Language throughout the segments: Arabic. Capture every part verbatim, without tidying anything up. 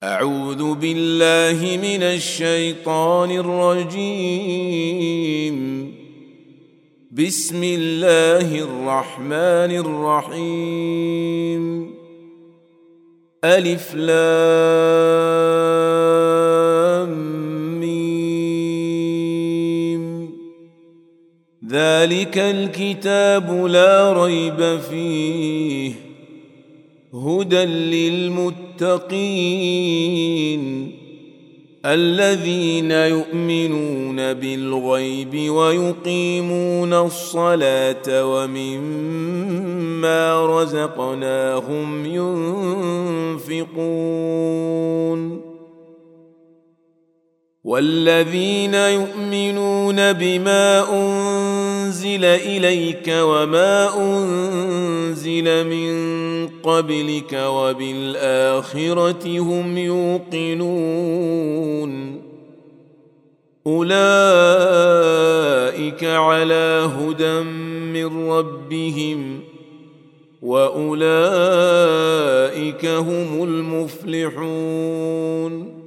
أعوذ بالله من الشيطان الرجيم. بسم الله الرحمن الرحيم. ألف لام ميم. ذلك الكتاب لا ريب فيه هدى للمتقين الذين يؤمنون بالغيب ويقيمون الصلاة ومما رزقناهم ينفقون والذين يؤمنون بما أنزل إليك وما أنزل من قبلك وبالآخرة هم يوقنون أولئك على هدى من ربهم وأولئك هم المفلحون.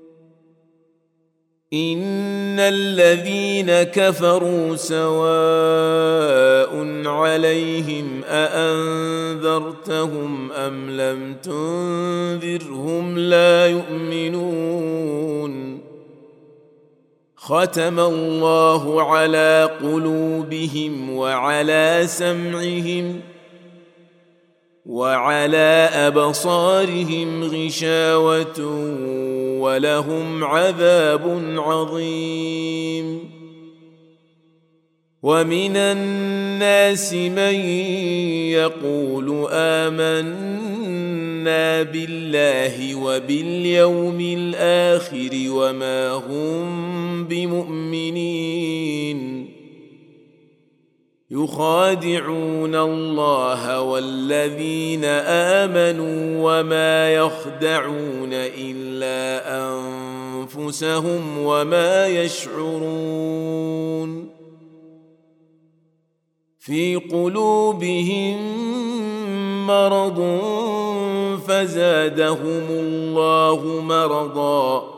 إن الذين كفروا سواء عليهم أأنذرتهم أم لم تنذرهم لا يؤمنون. ختم الله على قلوبهم وعلى سمعهم وعلى أبصارهم غشاوة ولهم عذاب عظيم. ومن الناس من يقول آمنا بالله وباليوم الآخر وما هم بمؤمنين يخادعون الله والذين آمنوا وما يخدعون إلا أنفسهم وما يشعرون. في قلوبهم مرض فزادهم الله مرضا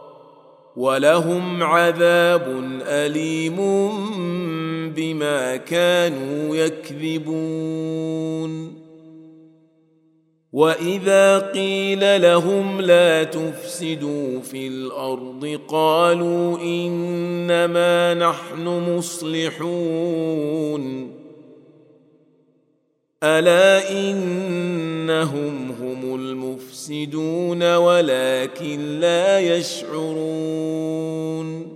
ولهم عذاب أليم بما كانوا يكذبون. وإذا قيل لهم لا تفسدوا في الأرض قالوا إنما نحن مصلحون ألا إنهم هم المفسدون ولكن لا يشعرون.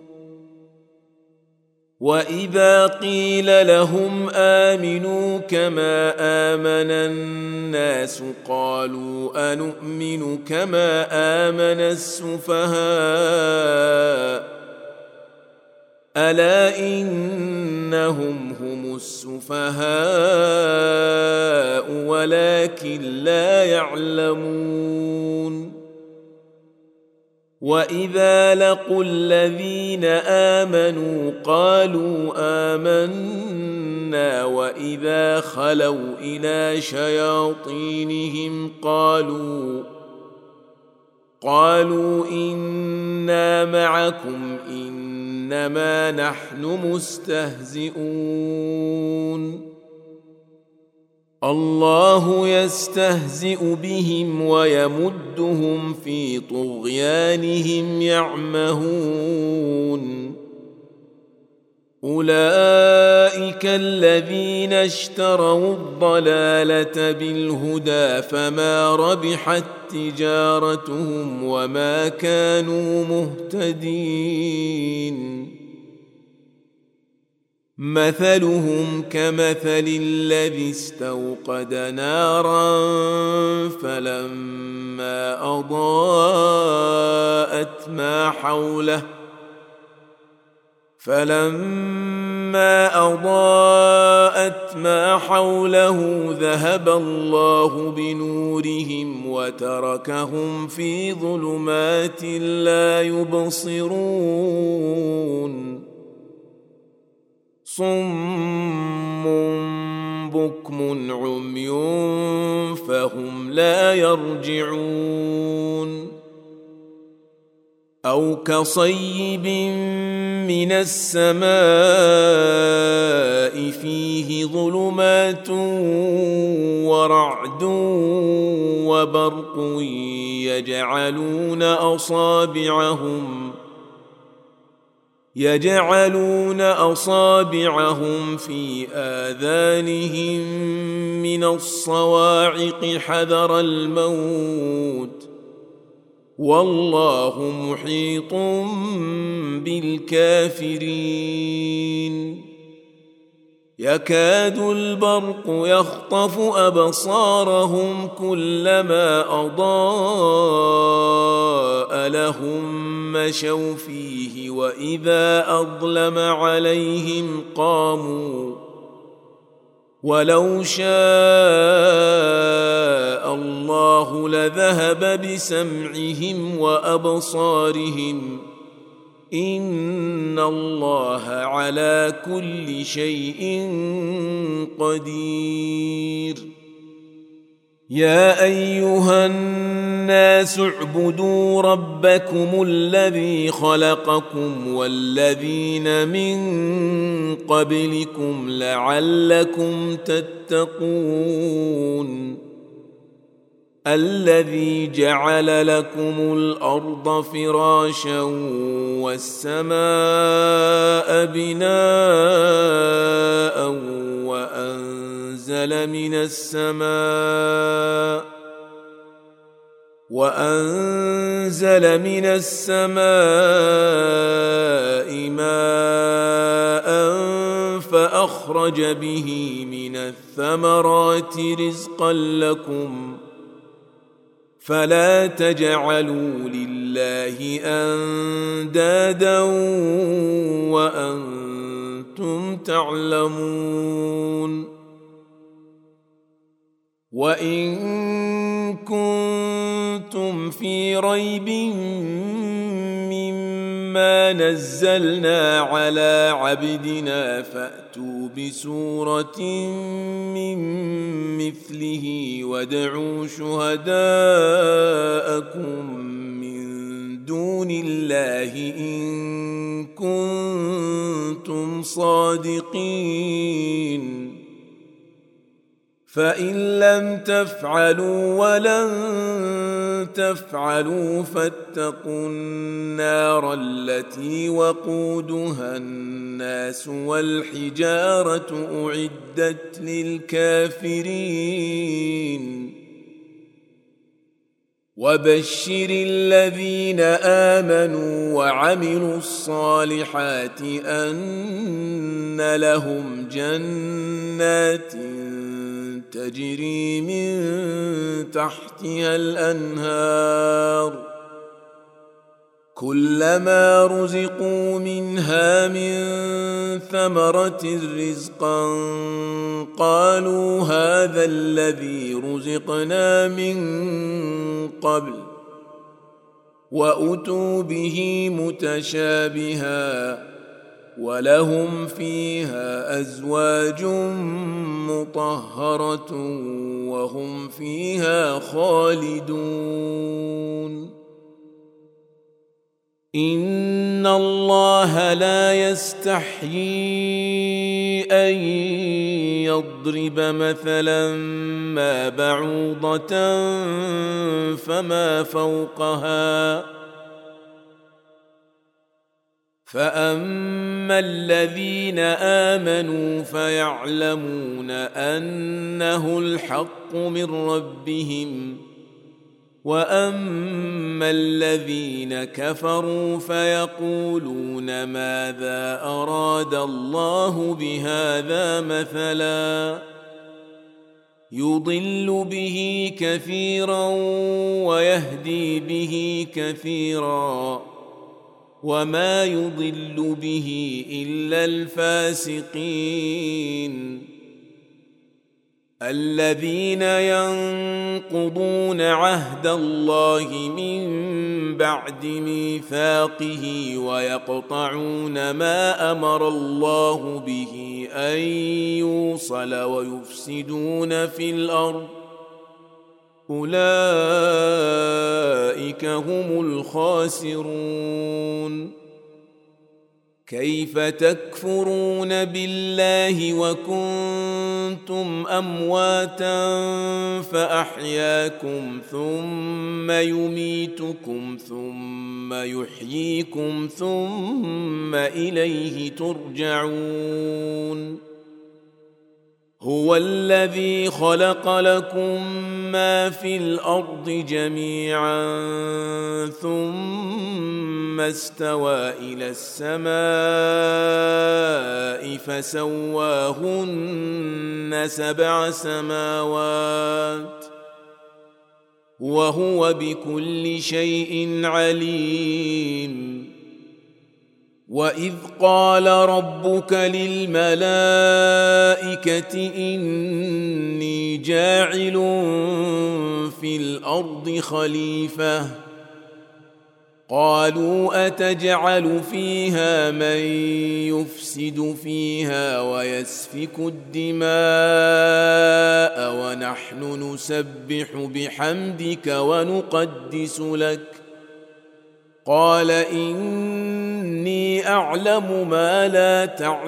وإذا قيل لهم آمنوا كما آمن الناس قالوا أنؤمن كما آمن السفهاء ألا إنهم هم السفهاء ولكن لا يعلمون. وإذا لقوا الذين آمنوا قالوا آمنا وإذا خلوا إلى شياطينهم قالوا قالوا إنا معكم إنما نحن مستهزئون. الله يستهزئ بهم ويمدهم في طغيانهم يعمهون. أولئك الذين اشتروا الضلالة بالهدى فما ربحت تجارتهم وما كانوا مهتدين. مثلهم كمثل الذي استوقد نارا فلما أضاءت ما حوله فلما أضاءت ما حوله ذهب الله بنورهم وتركهم في ظلمات لا يبصرون. صم بكم عمي فهم لا يرجعون أو كصيب من السماء فيه ظلمات ورعد وبرق يجعلون أصابعهم يجعلون أصابعهم في آذانهم من الصواعق حذر الموت والله محيط بالكافرين يكاد البرق يخطف أبصارهم كلما أضاء لهم مشوا فيه وإذا أظلم عليهم قاموا ولو شاء الله لذهب بسمعهم وأبصارهم إن الله على كل شيء قدير يا أيها الناس اعبدوا ربكم الذي خلقكم والذين من قبلكم لعلكم تتقون الذي جعل لكم الأرض فراشا والسماء بناء وأنزل من السماء وأنزل من السماء ماء فأخرج به من الثمرات رزقا لكم فلا تجعلوا لله أندادا وأنتم تعلمون وإن كنتم في ريب مما نزلنا على عبدنا فأتوا بسورة من مثله وادعوا شهداءكم من دون الله إن كنتم صادقين فإن لم تفعلوا ولن تفعلوا فاتقوا النار التي وقودها الناس والحجارة أعدت للكافرين وبشر الذين آمنوا وعملوا الصالحات أن لهم جنات تجري من تحتها الأنهار كلما رزقوا منها من ثمرة رزقا قالوا هذا الذي رزقنا من قبل وأتوا به متشابها ولهم فيها أزواج مطهرة وهم فيها خالدون إن الله لا يستحيي أن يضرب مثلا ما بعوضة فما فوقها فأما الذين آمنوا فيعلمون أنه الحق من ربهم وأما الذين كفروا فيقولون ماذا أراد الله بهذا مثلا يضل به كثيرا ويهدي به كثيرا وما يضل به إلا الفاسقين الذين ينقضون عهد الله من بعد ميثاقه ويقطعون ما أمر الله به أن يوصل ويفسدون في الأرض أولئك هم الخاسرون. كيف تكفرون بالله وكنتم أمواتا فأحياكم ثم يميتكم ثم يحييكم ثم إليه ترجعون. هو الذي خلق لكم ما في الأرض جميعا ثم استوى إلى السماء فسواهن سبع سماوات وهو بكل شيء عليم. وإذ قال ربك للملائكة إني جاعل في الأرض خليفة قالوا أتجعل فيها من يفسد فيها ويسفك الدماء ونحن نسبح بحمدك ونقدس لك قال إني أعلم ما لا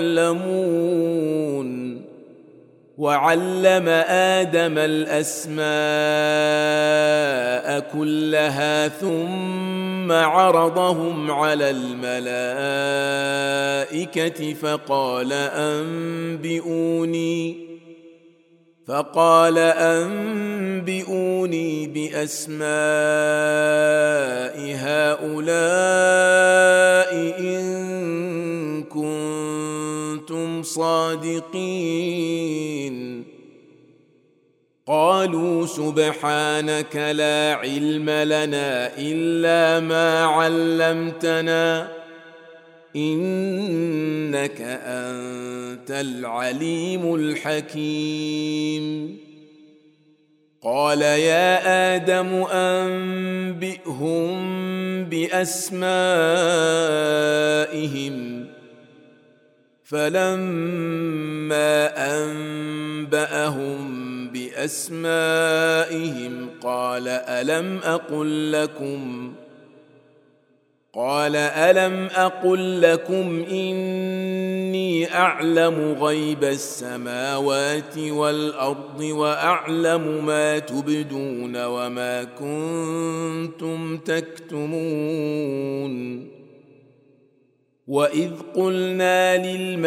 تعلمون. وعلم آدم الأسماء كلها ثم عرضهم على الملائكة فقال أنبئوني فقال أنبئوني بأسماء هؤلاء إن كنتم صادقين. قالوا سبحانك لا علم لنا إلا ما علمتنا إنك أنت العليم الحكيم. قال يا آدم أنبئهم بأسمائهم فلما أنبأهم بأسمائهم قال ألم أقل لكم قال ألم أقل لكم إني أعلم غيب السماوات والأرض وأعلم ما تبدون وما كنتم تكتمون. وإذ قلنا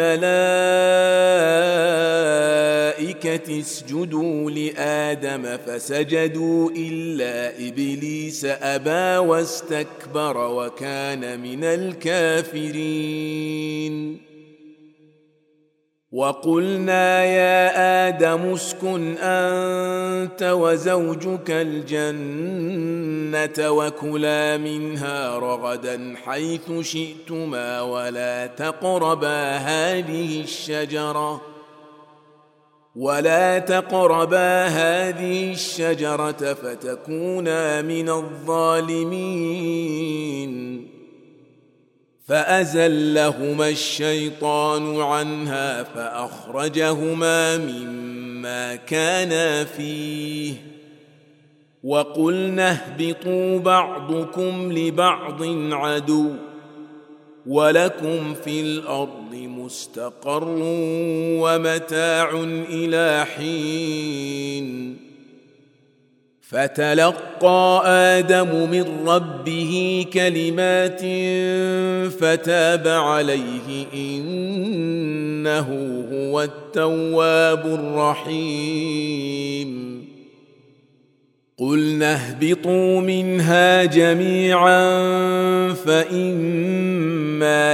للملائكة اسجدوا لآدم فسجدوا إلا إبليس أبى واستكبر وكان من الكافرين. وقلنا يا آدم اسكن أنت وزوجك الجنة وكلا منها رغدا حيث شئتما ولا تقربا هذه الشجرة ولا تقربا هذه الشجرة فتكونا من الظالمين. فأزلهما الشيطان عنها فأخرجهما مما كانا فيه وقلنا اهبطوا بعضكم لبعض عدو ولكم في الأرض مستقر ومتاع إلى حين. فتلقى آدم من ربه كلمات فتاب عليه إنه هو التواب الرحيم. قلنا اهبطوا منها جميعا فإما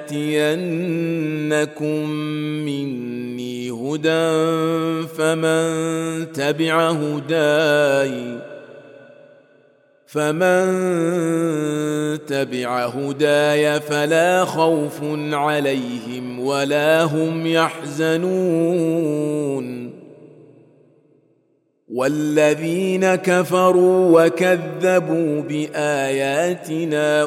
يأتينكم مني هدى فمن تبع هداي فمن تبع هداي فلا خوف عليهم ولا هم يحزنون. والذين كفروا وكذبوا بآياتنا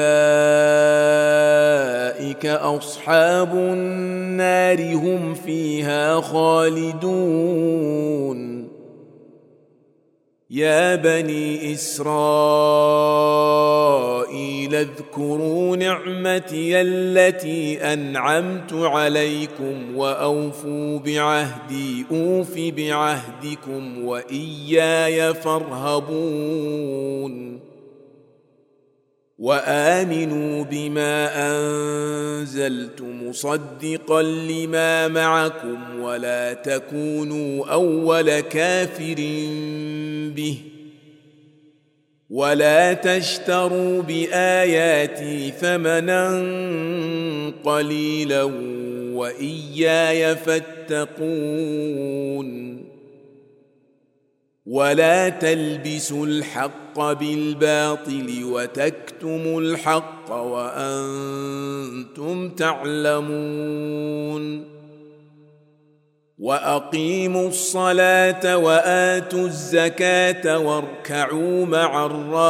أولئك أصحاب النار هم فيها خالدون. يا بني إسرائيل اذكروا نعمتي التي أنعمت عليكم وأوفوا بعهدي أوف بعهدكم وإياي فارهبون وآمنوا بما أنزلت مصدقا لما معكم ولا تكونوا أول كافر به ولا تشتروا بآياتي ثمنا قليلا وإياي فاتقون ولا تلبسوا الحق بالباطل وتكتموا الحق وأنتم تعلمون وأقيموا الصلاة وآتوا الزكاة واركعوا مع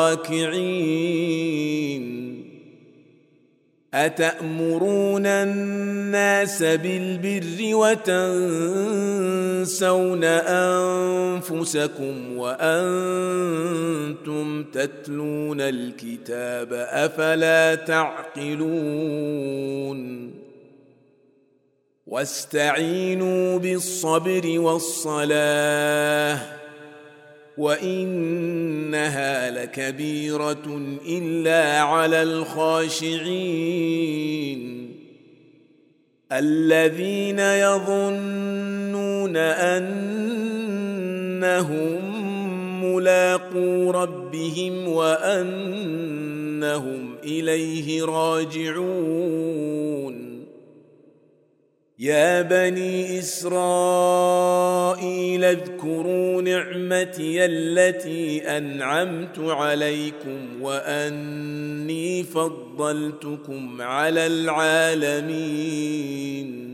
الراكعين أتأمرون الناس بالبر وتنسون أنفسكم وأنتم تتلون الكتاب أفلا تعقلون واستعينوا بالصبر والصلاة وإنها لكبيرة إلا على الخاشعين الذين يظنون أنهم ملاقو ربهم وأنهم إليه راجعون يا بني إسرائيل اذكروا نعمتي التي أنعمت عليكم وأني فضلتكم على العالمين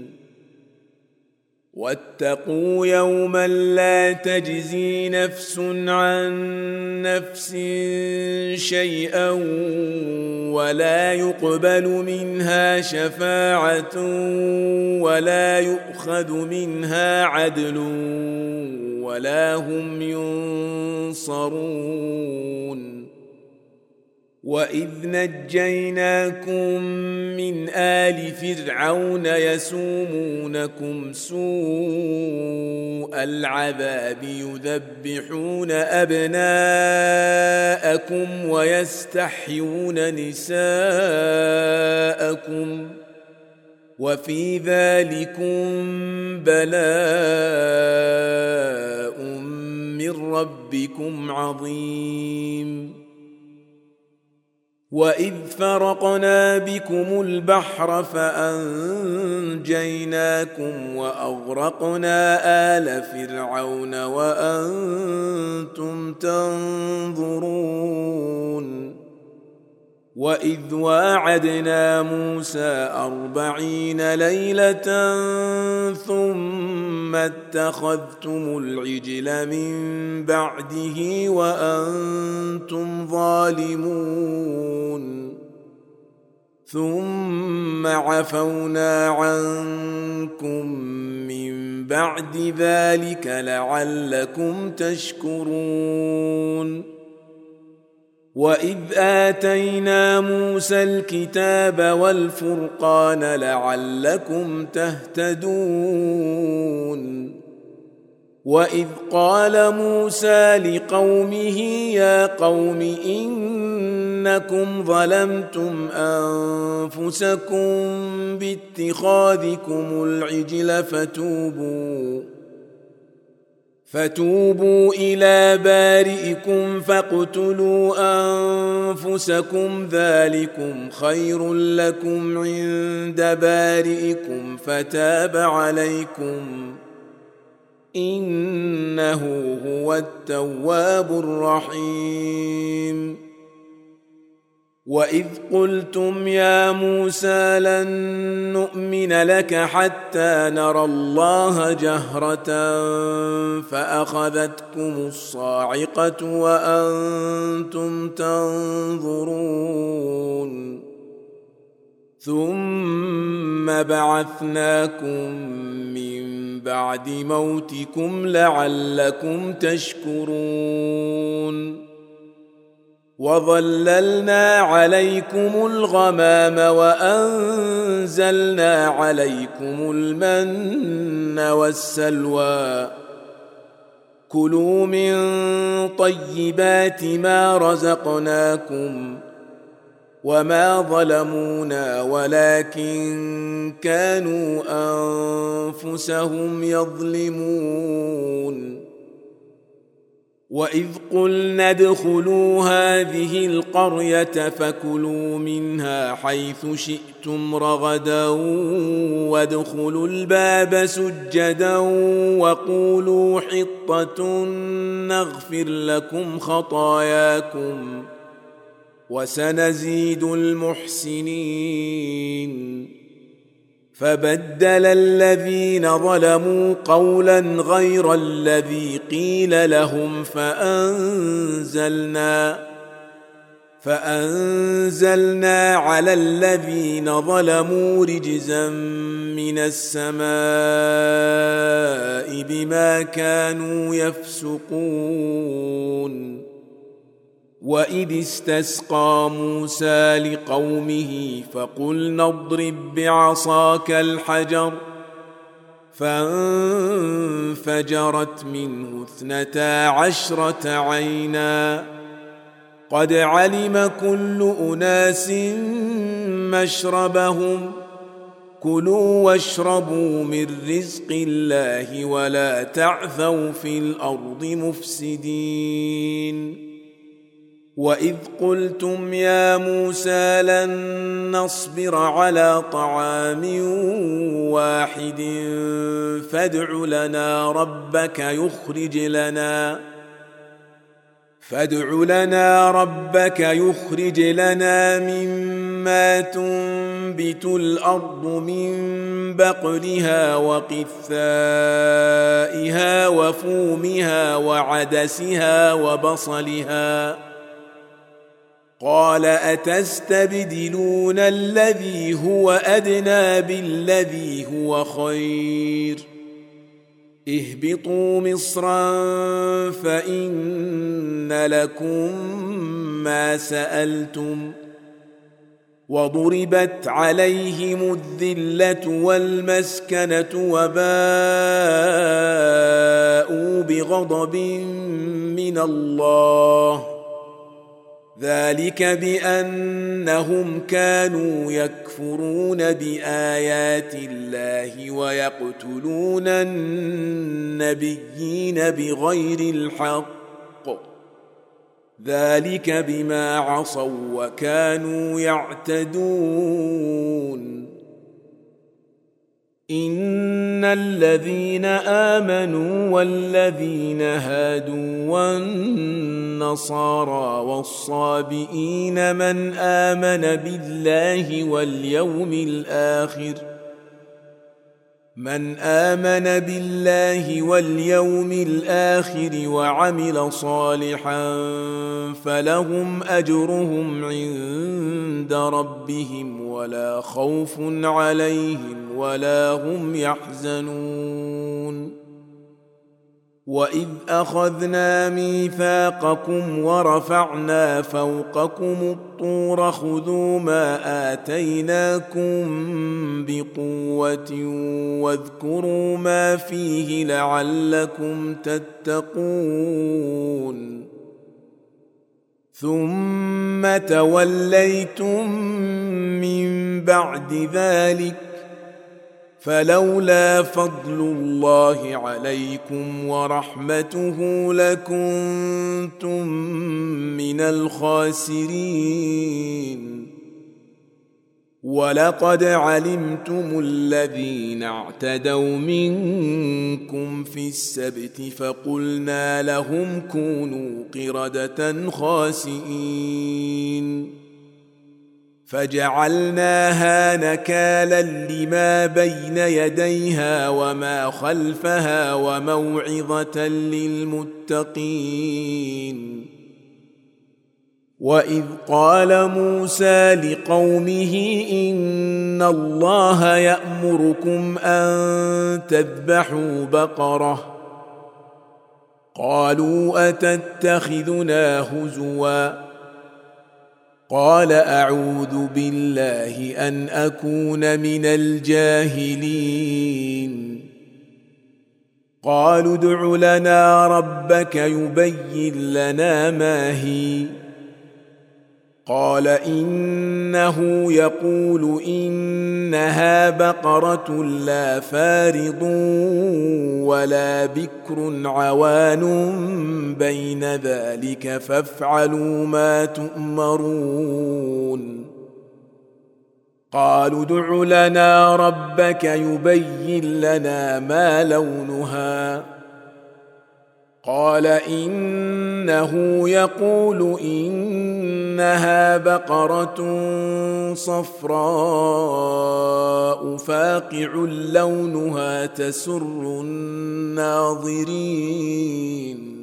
واتقوا يوما لا تجزي نفس عن نفس شيئا ولا يقبل منها شفاعة ولا يؤخذ منها عدل ولا هم ينصرون وإذ نجيناكم من آل فرعون يسومونكم سوء العذاب يذبحون أبناءكم ويستحيون نساءكم وفي ذلكم بلاء من ربكم عظيم وإذ فرقنا بكم البحر فأنجيناكم وأغرقنا آل فرعون وأنتم تنظرون وإذ واعدنا موسى أربعين ليلة ثم اتخذتم العجل من بعده وأنتم ظالمون ثم عفونا عنكم من بعد ذلك لعلكم تشكرون وإذ آتينا موسى الكتاب والفرقان لعلكم تهتدون وإذ قال موسى لقومه يا قوم إنكم ظلمتم أنفسكم باتخاذكم العجل فتوبوا فتوبوا إلى بارئكم فاقتلوا أنفسكم ذلكم خير لكم عند بارئكم فتاب عليكم إنه هو التواب الرحيم وإذ قلتم يا موسى لن نؤمن لك حتى نرى الله جهرة فأخذتكم الصاعقة وأنتم تنظرون ثم بعثناكم من بعد موتكم لعلكم تشكرون وظللنا عليكم الغمام وأنزلنا عليكم المن والسلوى كلوا من طيبات ما رزقناكم وما ظلمونا ولكن كانوا أنفسهم يظلمون وإذ قلنا ادخلوا هذه القرية فكلوا منها حيث شئتم رغدا وادخلوا الباب سجدا وقولوا حطة نغفر لكم خطاياكم وسنزيد المحسنين فبدل الذين ظلموا قولا غير الذي قيل لهم فأنزلنا فأنزلنا على الذين ظلموا رجزا من السماء بما كانوا يفسقون وإذ استسقى موسى لقومه فقلنا اضرب بعصاك الحجر فانفجرت منه اثنتا عشرة عينا قد علم كل أناس مشربهم كلوا واشربوا من رزق الله ولا تعثوا في الأرض مفسدين وإذ قلتم يا موسى لن نصبر على طعام واحد فادع لنا ربك يخرج لنا فادع لنا ربك يخرج لنا مما تنبت الأرض من بقلها وقثائها وفومها وعدسها وبصلها قال أتستبدلون الذي هو أدنى بالذي هو خير اهبطوا مصرا فإن لكم ما سألتم وضربت عليهم الذلة والمسكنة وباءوا بغضب من الله ذلك بأنهم كانوا يكفرون بآيات الله ويقتلون النبيين بغير الحق ذلك بما عصوا وكانوا يعتدون إن الذين آمنوا والذين هادوا والنصارى والصابئين من آمن بالله واليوم الآخر من آمن بالله واليوم الآخر وعمل صالحا فلهم أجرهم عند ربهم ولا خوف عليهم ولا هم يحزنون وإذ أخذنا ميثاقكم ورفعنا فوقكم الطور خذوا ما آتيناكم بقوة واذكروا ما فيه لعلكم تتقون ثم توليتم من بعد ذلك فلولا فضل الله عليكم ورحمته لكنتم من الخاسرين ولقد علمتم الذين اعتدوا منكم في السبت فقلنا لهم كونوا قردة خاسئين فجعلناها نكالا لما بين يديها وما خلفها وموعظة للمتقين وإذ قال موسى لقومه إن الله يأمركم أن تذبحوا بقرة قالوا أتتخذنا هزوا قال أعوذ بالله أن أكون من الجاهلين قالوا ادع لنا ربك يبين لنا ما هي قال إنه يقول إنها بقرة لا فارض ولا بكر عوان بين ذلك فافعلوا ما تؤمرون قالوا ادع لنا ربك يبين لنا ما لونها قال إنه يقول إنها بقرة صفراء فاقع لونها تسر الناظرين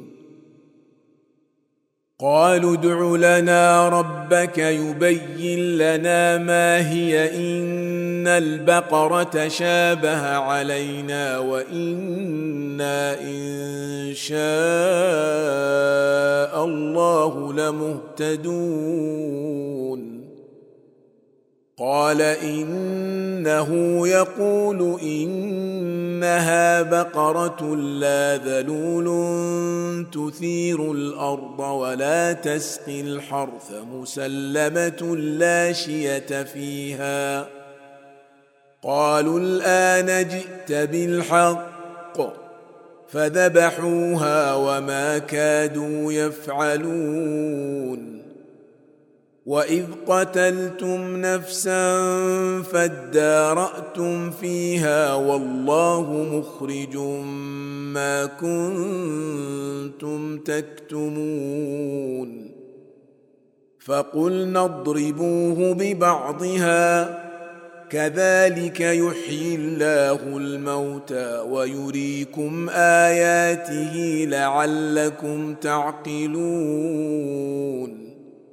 قالوا ادع لنا ربك يبين لنا ما هي إن البقرة شابه علينا وإنا إن شاء الله لمهتدون قال إنه يقول إنها بقرة لا ذلول تثير الأرض ولا تسقي الحرث مسلمة لا شية فيها قالوا الآن جئت بالحق فذبحوها وما كادوا يفعلون وإذ قتلتم نفسا فادارأتم فيها والله مخرج ما كنتم تكتمون فقلنا اضربوه ببعضها كذلك يحيي الله الموتى ويريكم آياته لعلكم تعقلون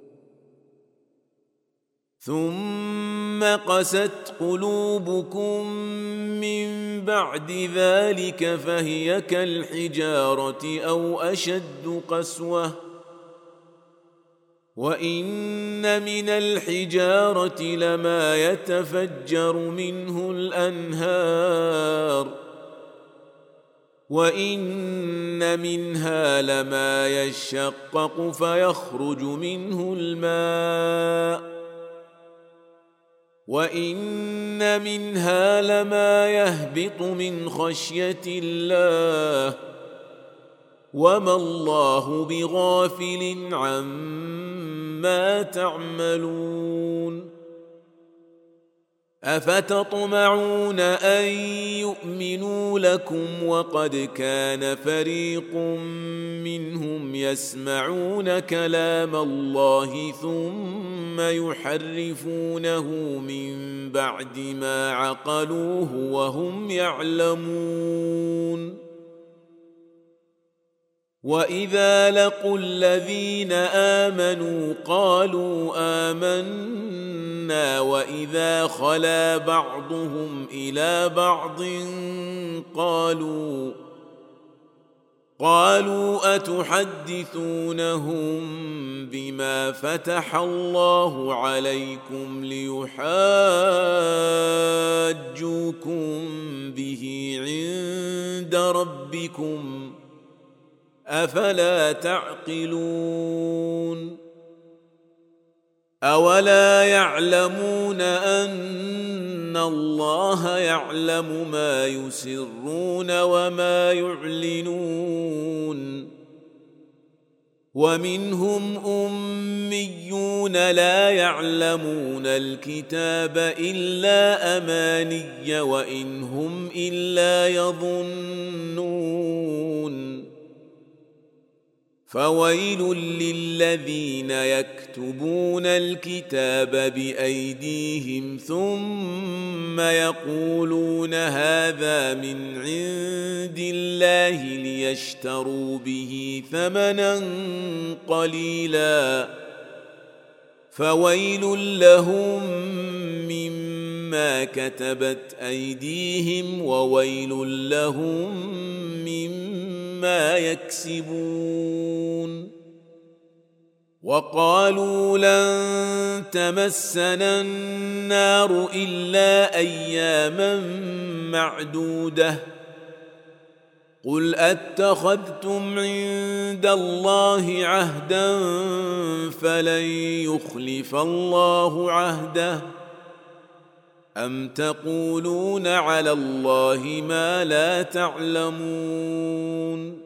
ثم قست قلوبكم من بعد ذلك فهي كالحجارة أو أشد قسوة وإن من الحجارة لما يتفجر منه الأنهار وإن منها لما يشقق فيخرج منه الماء وإن منها لما يهبط من خشية الله وما الله بغافل عما تعملون أفتطمعون أن يؤمنوا لكم وقد كان فريق منهم يسمعون كلام الله ثم يحرفونه من بعد ما عقلوه وهم يعلمون وإذا لقوا الذين آمنوا قالوا آمنا وإذا خلا بعضهم إلى بعض قالوا قالوا أتحدثونهم بما فتح الله عليكم ليحاجوكم به عند ربكم أفلا تعقلون أولا يعلمون أن الله يعلم ما يسرون وما يعلنون ومنهم أميون لا يعلمون الكتاب إلا أماني وإن هم إلا يظنون فويل للذين يكتبون الكتاب بأيديهم ثم يقولون هذا من عند الله ليشتروا به ثمنا قليلا فويل لهم مما كتبت أيديهم وويل لهم مما يكسبون. وقالوا لن تمسنا النار إلا أياما معدودة قل أتخذتم عند الله عهدا فلن يخلف الله عهده أم تقولون على الله ما لا تعلمون.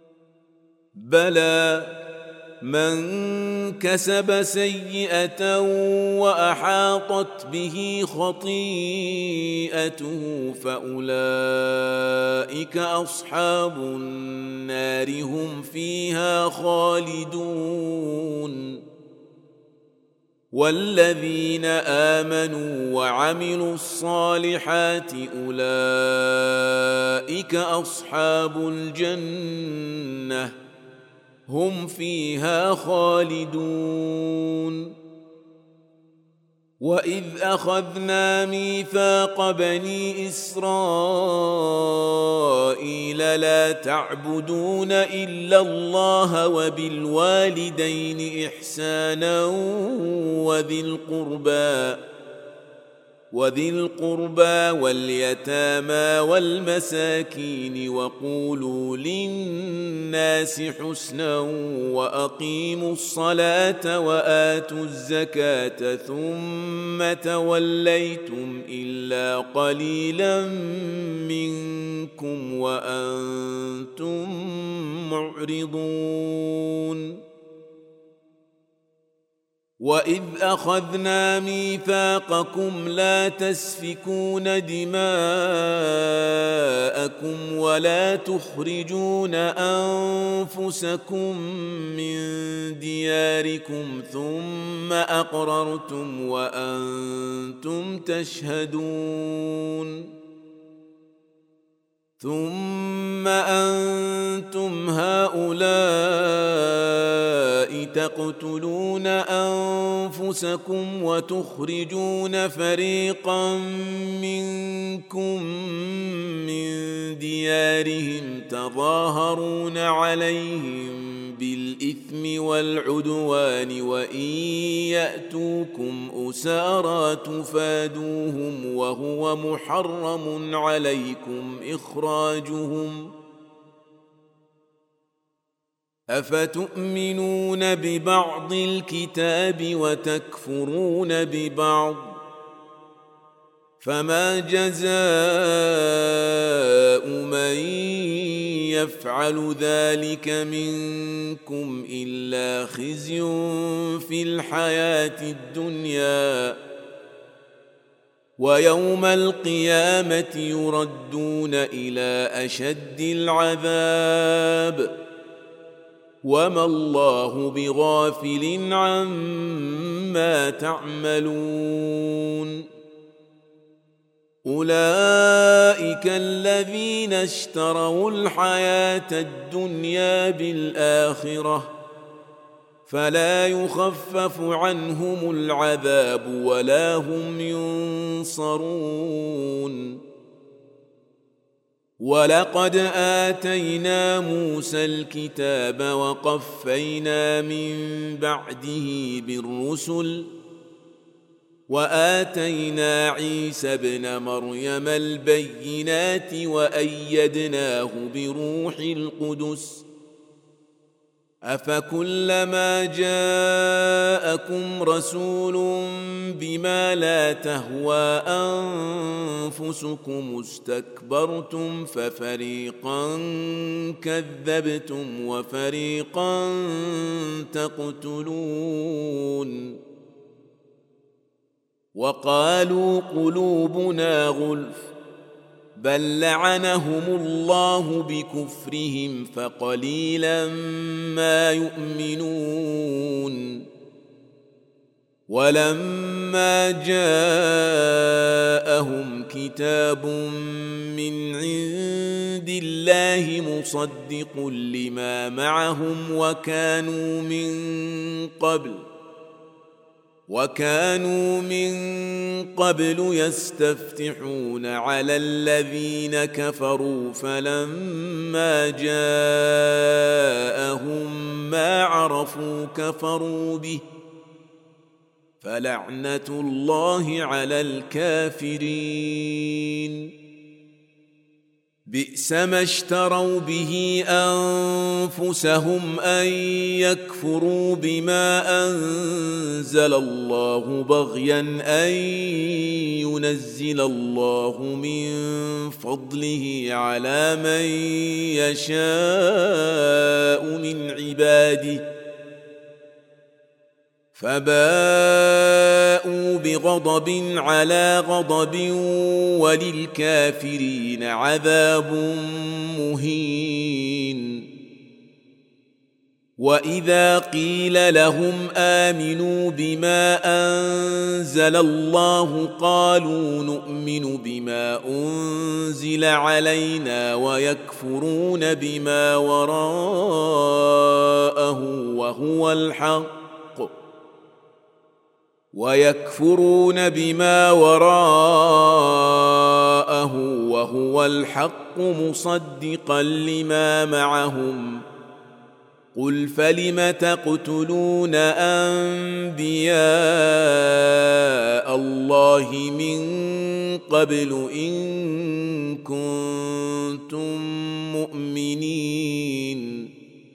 بلى من كسب سيئة وأحاطت به خطيئته فأولئك أصحاب النار هم فيها خالدون. والذين آمنوا وعملوا الصالحات أولئك أصحاب الجنة هم فيها خالدون. وإذ أخذنا ميثاق بني إسرائيل لا تعبدون إلا الله وبالوالدين إحسانا وذي القربى وذي القربى واليتامى والمساكين وقولوا للناس حسنا وأقيموا الصلاة وآتوا الزكاة ثم توليتم إلا قليلا منكم وأنتم معرضون. وإذ أخذنا ميثاقكم لا تسفكون دماءكم ولا تخرجون أنفسكم من دياركم ثم أقررتم وأنتم تشهدون. ثم أنتم هؤلاء تقتلون أنفسكم وتخرجون فريقا منكم من ديارهم تظاهرون عليهم بالإثم والعدوان وإن يأتوكم أسارى تفادوهم وهو محرم عليكم إخراجهم أفتؤمنون ببعض الكتاب وتكفرون ببعض فما جزاء من يفعل ذلك منكم إلا خزي في الحياة الدنيا ويوم القيامة يردون إلى أشد العذاب وما الله بغافل عما تعملون. أولئك الذين اشتروا الحياة الدنيا بالآخرة فلا يخفف عنهم العذاب ولا هم ينصرون. ولقد آتينا موسى الكتاب وقفينا من بعده بالرسل وآتينا عيسى ابن مريم البينات وأيدناه بروح القدس أفكلما جاءكم رسول بما لا تهوى أنفسكم استكبرتم ففريقا كذبتم وفريقا تقتلون. وقالوا قلوبنا غلف بل لعنهم الله بكفرهم فقليلا ما يؤمنون. ولما جاءهم كتاب من عند الله مصدق لما معهم وكانوا من قبل وكانوا من قبل يستفتحون على الذين كفروا فلما جاءهم ما عرفوا كفروا به فلعنة الله على الكافرين. بئس ما اشتروا به أنفسهم أن يكفروا بما أنزل الله بغيا أن ينزل الله من فضله على من يشاء من عباده فباءوا بغضب على غضب وللكافرين عذاب مهين. وإذا قيل لهم آمنوا بما أنزل الله قالوا نؤمن بما أنزل علينا ويكفرون بما وراءه وهو الحق ويكفرون بما وراءه وهو الحق مصدقا لما معهم قل فلم تقتلون أنبياء الله من قبل إن كنتم مؤمنين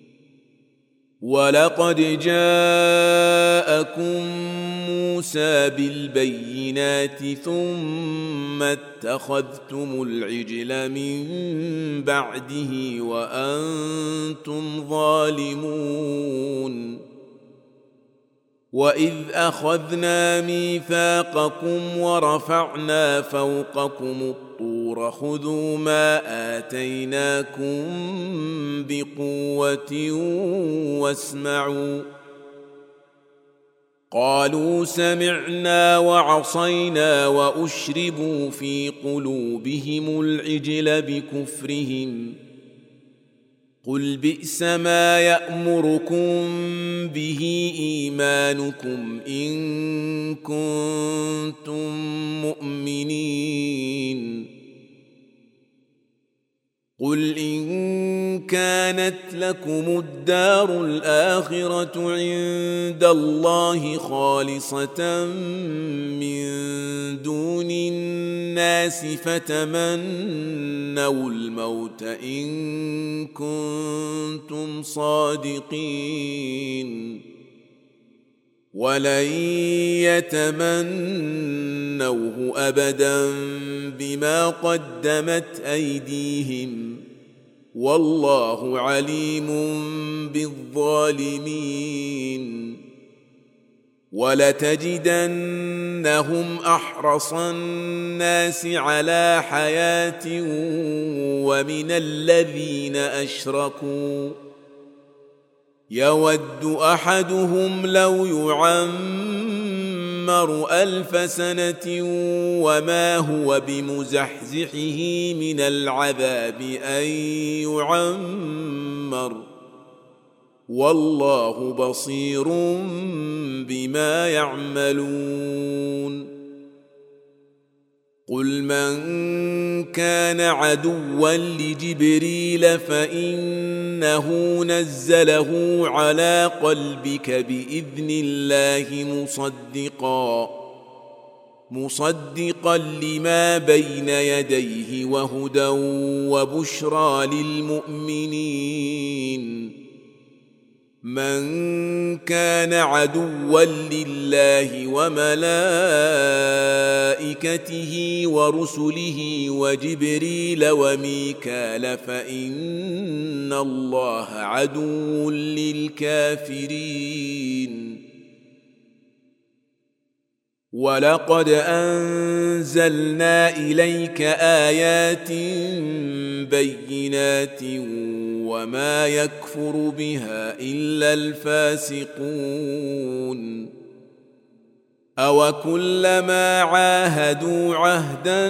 ولقد جاءكم موسى بالبينات ثم اتخذتم العجل من بعده وأنتم ظالمون. وإذ أخذنا ميثاقكم ورفعنا فوقكم الطور خذوا ما آتيناكم بقوة واسمعوا قالوا سمعنا وعصينا وأشربوا في قلوبهم العجل بكفرهم قل بئس ما يأمركم به إيمانكم إن كنتم مؤمنين قل إن كانت لكم الدار الآخرة عند الله خالصة من دون الناس فتمنوا الموت إن كنتم صادقين ولن يتمنوه أبدا بما قدمت أيديهم والله عليم بالظالمين. ولتجدنهم أحرص الناس على حياة ومن الذين أشركوا يود أحدهم لو يعمر ألف سنة وما هو بمزحزحه من العذاب أن يعمر والله بصير بما يعملون. قل من كان عدوا لجبريل فإنه نزله على قلبك بإذن الله مصدقا مصدقا لما بين يديه وهدى وبشرى للمؤمنين. من كان عدوا لله وملائكته ورسله وجبريل وميكال فإن الله عدو للكافرين. ولقد أنزلنا إليك آيات بينات وما يكفر بها إلا الفاسقون. أوكلما عاهدوا عهدا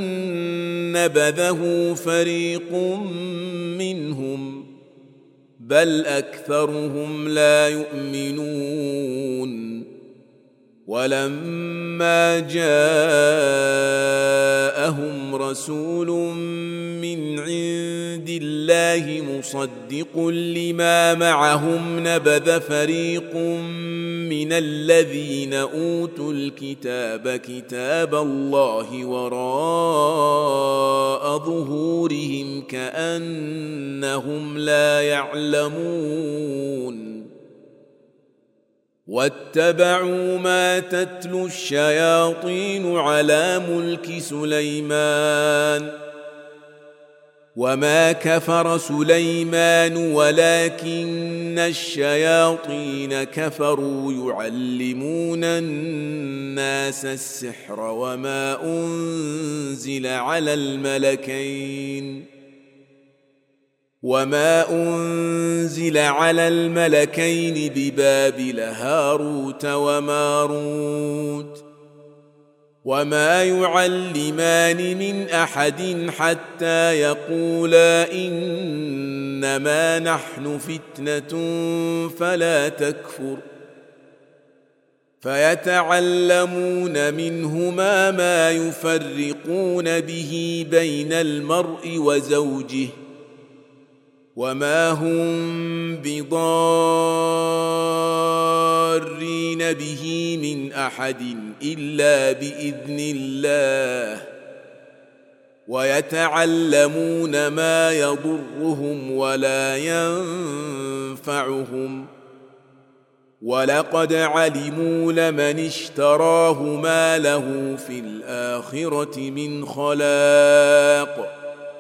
نبذه فريق منهم بل أكثرهم لا يؤمنون. ولما جاءهم رسول من عند الله مصدق لما معهم نبذ فريق من الذين أوتوا الكتاب كتاب الله وراء ظهورهم كأنهم لا يعلمون واتبعوا ما تتلو الشياطين على ملك سليمان وما كفر سليمان ولكن الشياطين كفروا يعلمون الناس السحر وما أنزل على الملكين وما أنزل على الملكين ببابل هاروت وماروت وما يعلمان من أحد حتى يقولا إنما نحن فتنة فلا تكفر فيتعلمون منهما ما يفرقون به بين المرء وزوجه وما هم بضارين به من أحد إلا بإذن الله ويتعلمون ما يضرهم ولا ينفعهم ولقد علموا لمن اشتراه ما له في الآخرة من خلاق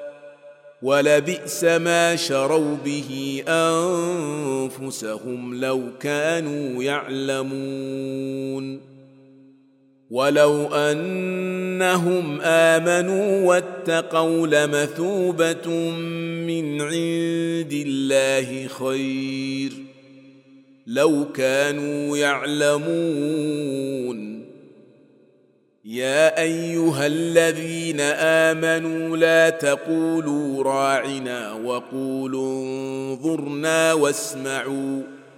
ولبئس ما شروا به أنفسهم لو كانوا يعلمون ولو أنهم آمنوا واتقوا لمثوبة من عند الله خير لو كانوا يعلمون يا أيها الذين آمنوا لا تقولوا راعنا وقولوا انظرنا واسمعوا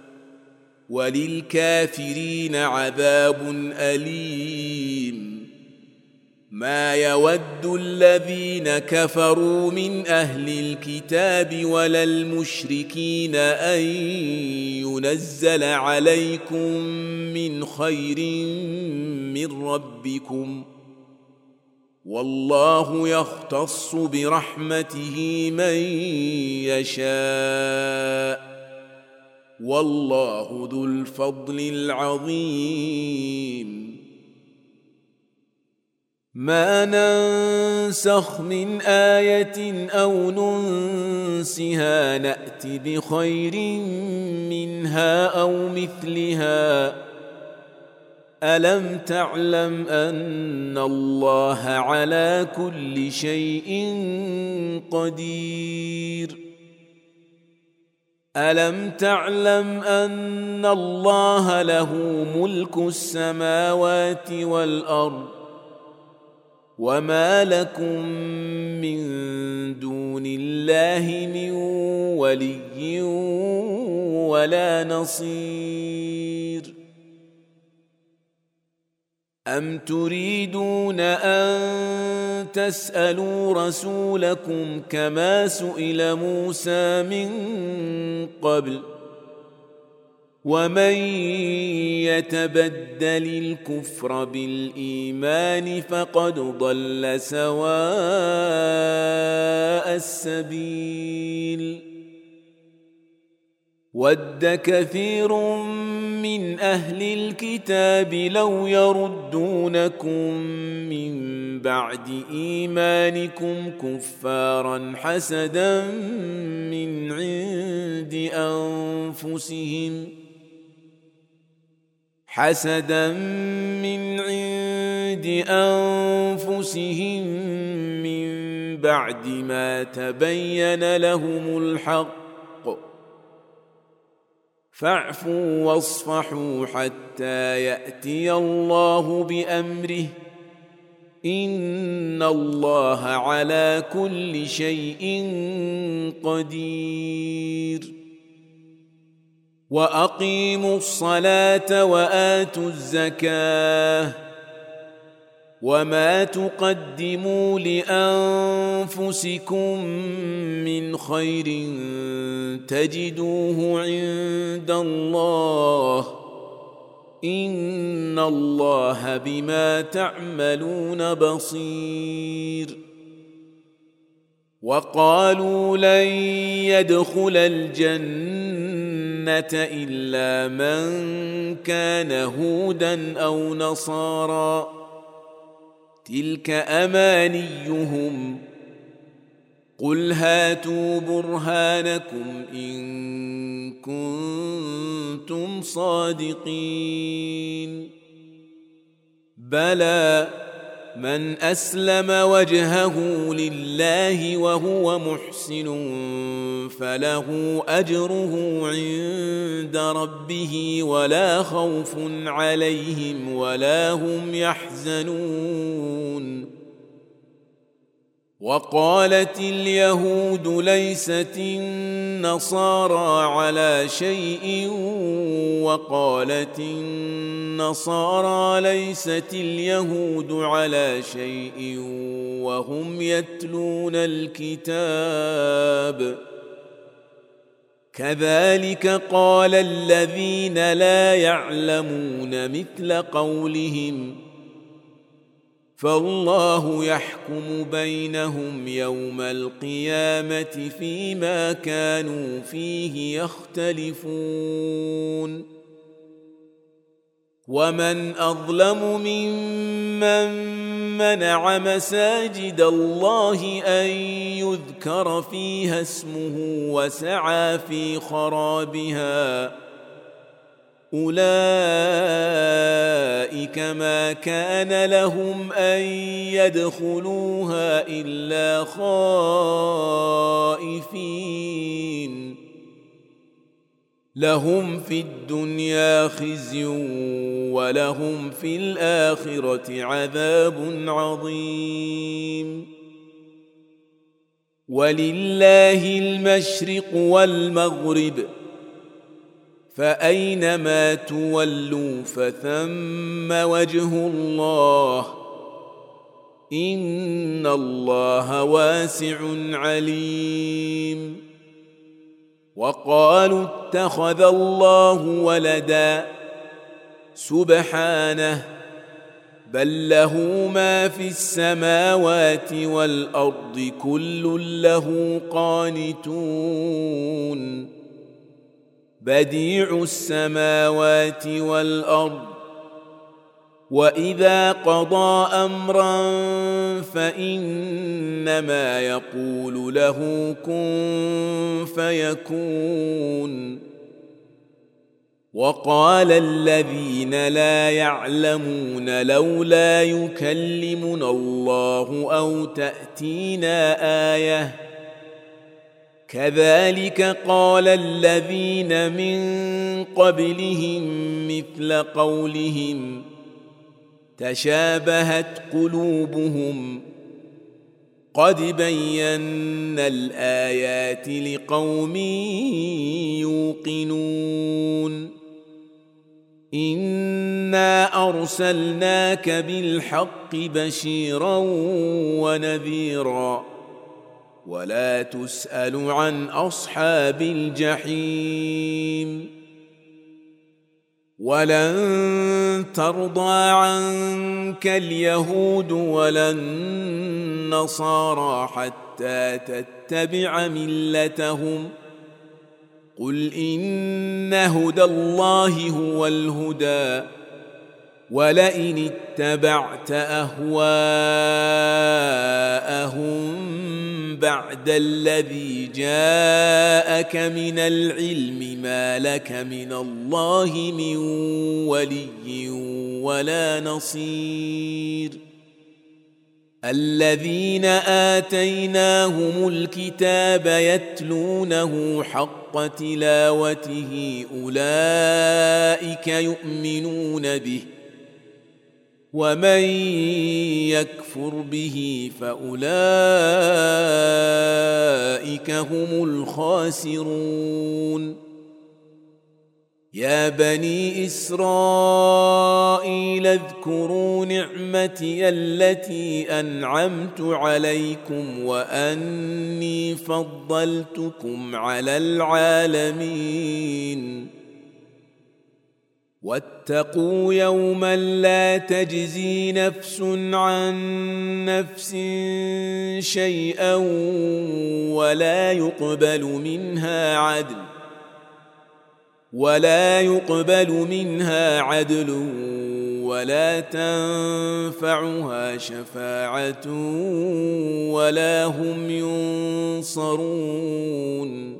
وللكافرين عذاب أليم ما يود الذين كفروا من أهل الكتاب ولا المشركين أن ينزل عليكم من خير من ربكم والله يختص برحمته من يشاء والله ذو الفضل العظيم ما ننسخ من آية أو ننسها نأت بخير منها أو مثلها ألم تعلم أن الله على كل شيء قدير ألم تعلم أن الله له ملك السماوات والأرض وما لكم من دون الله من ولي ولا نصير أم تريدون أن تسألوا رسولكم كما سئل موسى من قبل ومن يتبدل الكفر بالإيمان فقد ضل سواء السبيل ود كثير من أهل الكتاب لو يردونكم من بعد إيمانكم كفارا حسدا من عند أنفسهم حسدا من عند أنفسهم من بعد ما تبين لهم الحق فاعفوا واصفحوا حتى يأتي الله بأمره إن الله على كل شيء قدير وأقيموا الصلاة وآتوا الزكاة وما تقدموا لأنفسكم من خير تجدوه عند الله إن الله بما تعملون بصير. وقالوا لن يدخل الجنة إلا من كان هودا أو نصارى تلك أمانيهم قل هاتوا برهانكم إن كنتم صادقين بلى من أسلم وجهه لله وهو محسن فله أجره عند ربه ولا خوف عليهم ولا هم يحزنون. وقالت اليهود ليست النصارى على شيء وقالت النصارى ليست اليهود على شيء وهم يتلون الكتاب كذلك قال الذين لا يعلمون مثل قولهم فالله يحكم بينهم يوم القيامة فيما كانوا فيه يختلفون. ومن أظلم ممن منع مساجد الله أن يذكر فيها اسمه وسعى في خرابها أولئك ما كان لهم أن يدخلوها إلا خائفين لهم في الدنيا خزي ولهم في الآخرة عذاب عظيم. ولله المشرق والمغرب فأينما تولوا فثم وجه الله إن الله واسع عليم. وقالوا اتخذ الله ولدا سبحانه بل له ما في السماوات والأرض كل له قانتون بديع السماوات والأرض وإذا قضى أمرا فإنما يقول له كن فيكون. وقال الذين لا يعلمون لولا يكلمنا الله أو تأتينا آية كذلك قال الذين من قبلهم مثل قولهم تشابهت قلوبهم قد بينا الآيات لقوم يوقنون. إنا أرسلناك بالحق بشيرا ونذيرا ولا تسأل عن أصحاب الجحيم. ولن ترضى عنك اليهود ولا النصارى حتى تتبع ملتهم قل إن هدى الله هو الهدى ولئن اتبعت أهواءهم بعد الذي جاءك من العلم ما لك من الله من ولي ولا نصير. الذين آتيناهم الكتاب يتلونه حق تلاوته أولئك يؤمنون به ومن يكفر به فأولئك هم الخاسرون. يا بني إسرائيل اذكروا نعمتي التي أنعمت عليكم وأني فضلتكم على العالمين واتقوا يوما لا تجزي نفس عن نفس شيئا ولا يقبل منها عدل ولا يقبل منها عدل ولا تنفعها شفاعة ولا هم ينصرون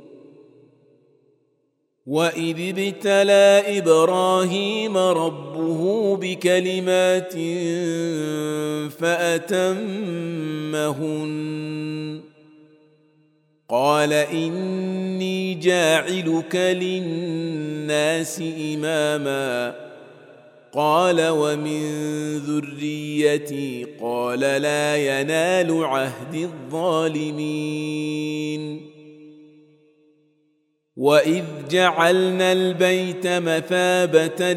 وإذ ابتلى إبراهيم ربه بكلمات فأتمهن قال إني جاعلك للناس إماما قال ومن ذريتي قال لا ينال عهد الظالمين وإذ جعلنا البيت مثابة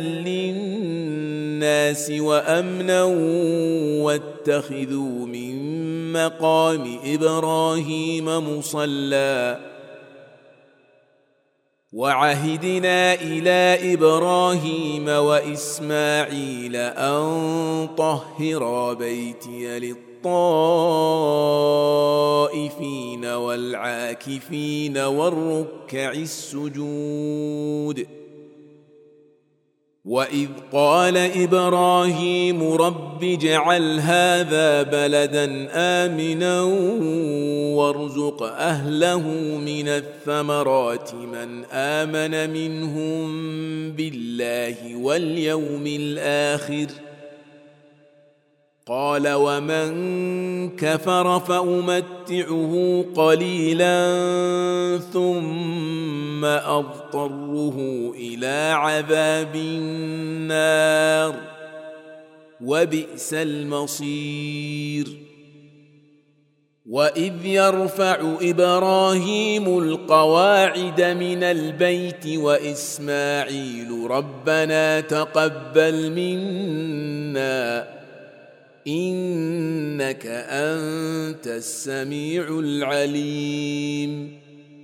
للناس وأمنا واتخذوا من مقام إبراهيم مصلى وعهدنا إلى إبراهيم وإسماعيل أن طهرا بيتي للطائفين والعاكفين والركع السجود وإذ قال إبراهيم رب اجعل هذا بلدا آمنا وارزق أهله من الثمرات من آمن منهم بالله واليوم الآخر قال ومن كفر فأمتعه قليلا ثم أضطره إلى عذاب النار وبئس المصير وإذ يرفع إبراهيم القواعد من البيت وإسماعيل ربنا تقبل منا إنك أنت السميع العليم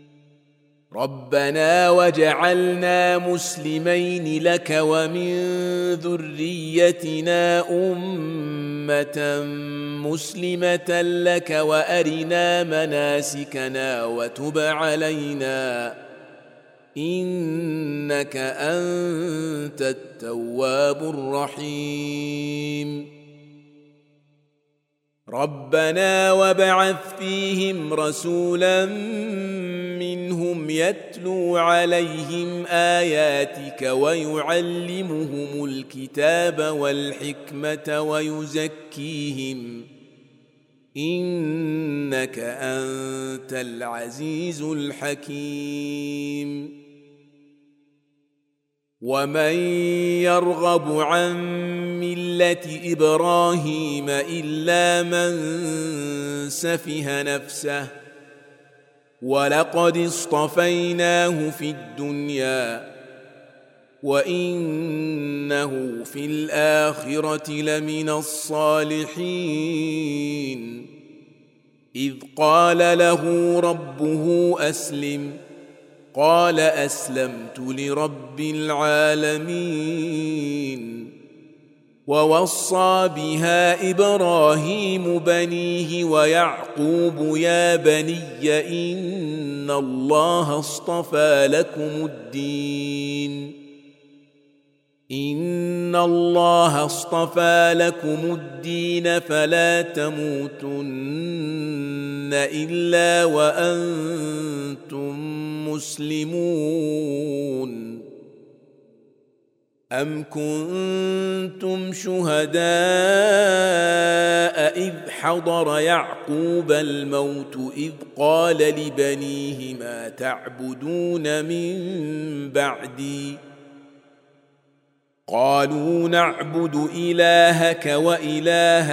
ربنا وجعلنا مسلمين لك ومن ذريتنا أمة مسلمة لك وأرنا مناسكنا وتب علينا إنك أنت التواب الرحيم ربنا وابعث فيهم رسولا منهم يتلو عليهم آياتك ويعلمهم الكتاب والحكمة ويزكيهم إنك أنت العزيز الحكيم ومن يرغب عن ملة إبراهيم إلا من سفه نفسه ولقد اصطفيناه في الدنيا وإنه في الآخرة لمن الصالحين إذ قال له ربه أسلم قال أسلمت لرب العالمين ووصى بها إبراهيم بنيه ويعقوب يا بني إن الله اصطفى لكم الدين إن الله اصطفى لكم الدين فلا تموتن إلا وأنتم مسلمون أم كنتم شهداء إذ حضر يعقوب الموت إذ قال لبنيه ما تعبدون من بعدي قالوا نعبد إلهك وإله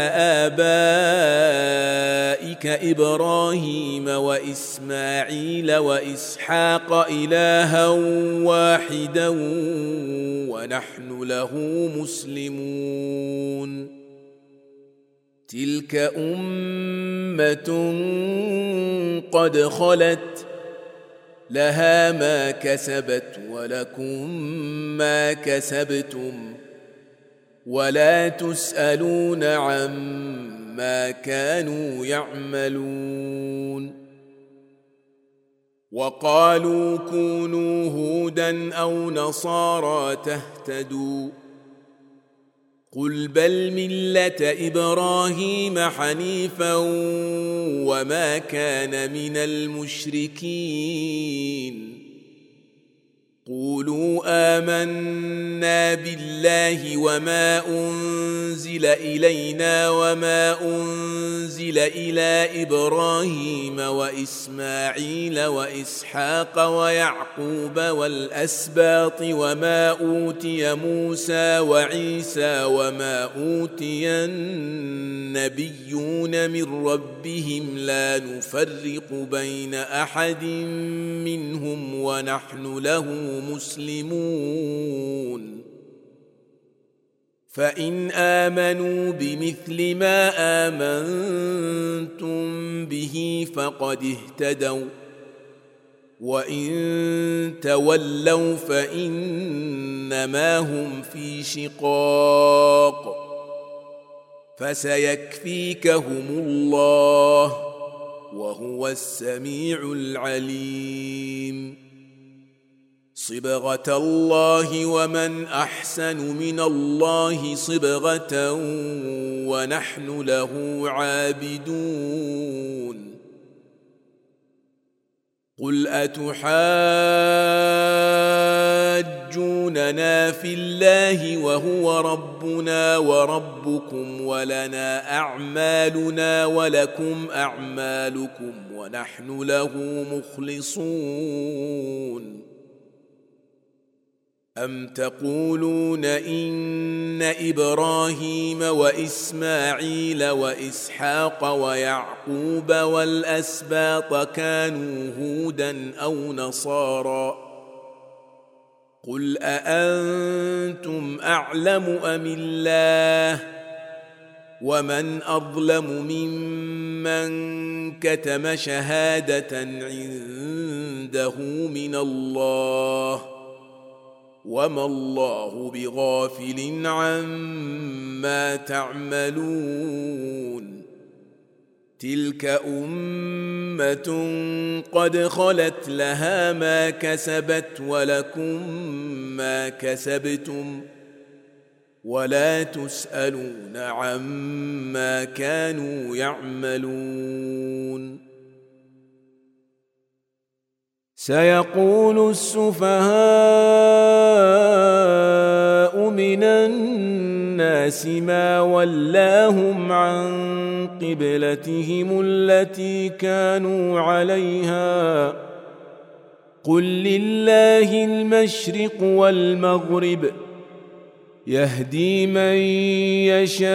آبائك إبراهيم وإسماعيل وإسحاق إلها واحدا ونحن له مسلمون تلك أمة قد خلت لها ما كسبت ولكم ما كسبتم ولا تسألون عما كانوا يعملون وقالوا كونوا هودا أو نصارى تهتدوا قل بل ملة إبراهيم حنيفا وما كان من المشركين قولوا آمنا بالله وما أنزل إلينا وما أنزل إلى إبراهيم وإسماعيل وإسحاق ويعقوب والأسباط وما أوتي موسى وعيسى وما أوتي النبيون من ربهم لا نفرق بين أحد منهم ونحن له مسلمون فإن آمنوا بمثل ما آمنتم به فقد اهتدوا وإن تولوا فإنما هم في شقاق فسيكفيكهم الله وهو السميع العليم صبغة الله ومن أحسن من الله صبغة ونحن له عابدون قل أتحاجوننا في الله وهو ربنا وربكم ولنا أعمالنا ولكم أعمالكم ونحن له مخلصون أم تقولون إن إبراهيم وإسماعيل وإسحاق ويعقوب والأسباط كانوا هودا أو نصارى قل أأنتم أعلم أم الله ومن أظلم ممن كتم شهادة عنده من الله وما الله بغافل عما تعملون تلك أمة قد خلت لها ما كسبت ولكم ما كسبتم ولا تسألون عما كانوا يعملون سيقول السفهاء من الناس ما ولاهم عن قبلتهم التي كانوا عليها قل لله المشرق والمغرب يهدي من يشاء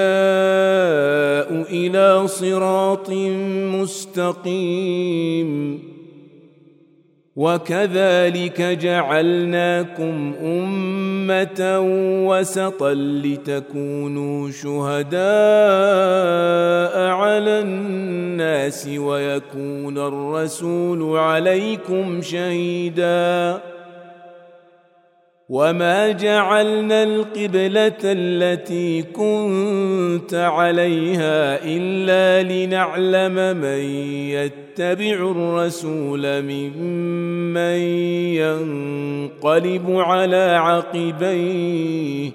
إلى صراط مستقيم وكذلك جعلناكم أمة وسطا لتكونوا شهداء على الناس ويكون الرسول عليكم شهيدا وما جعلنا القبلة التي كنت عليها إلا لنعلم من يتبع الرسول ممن ينقلب على عقبيه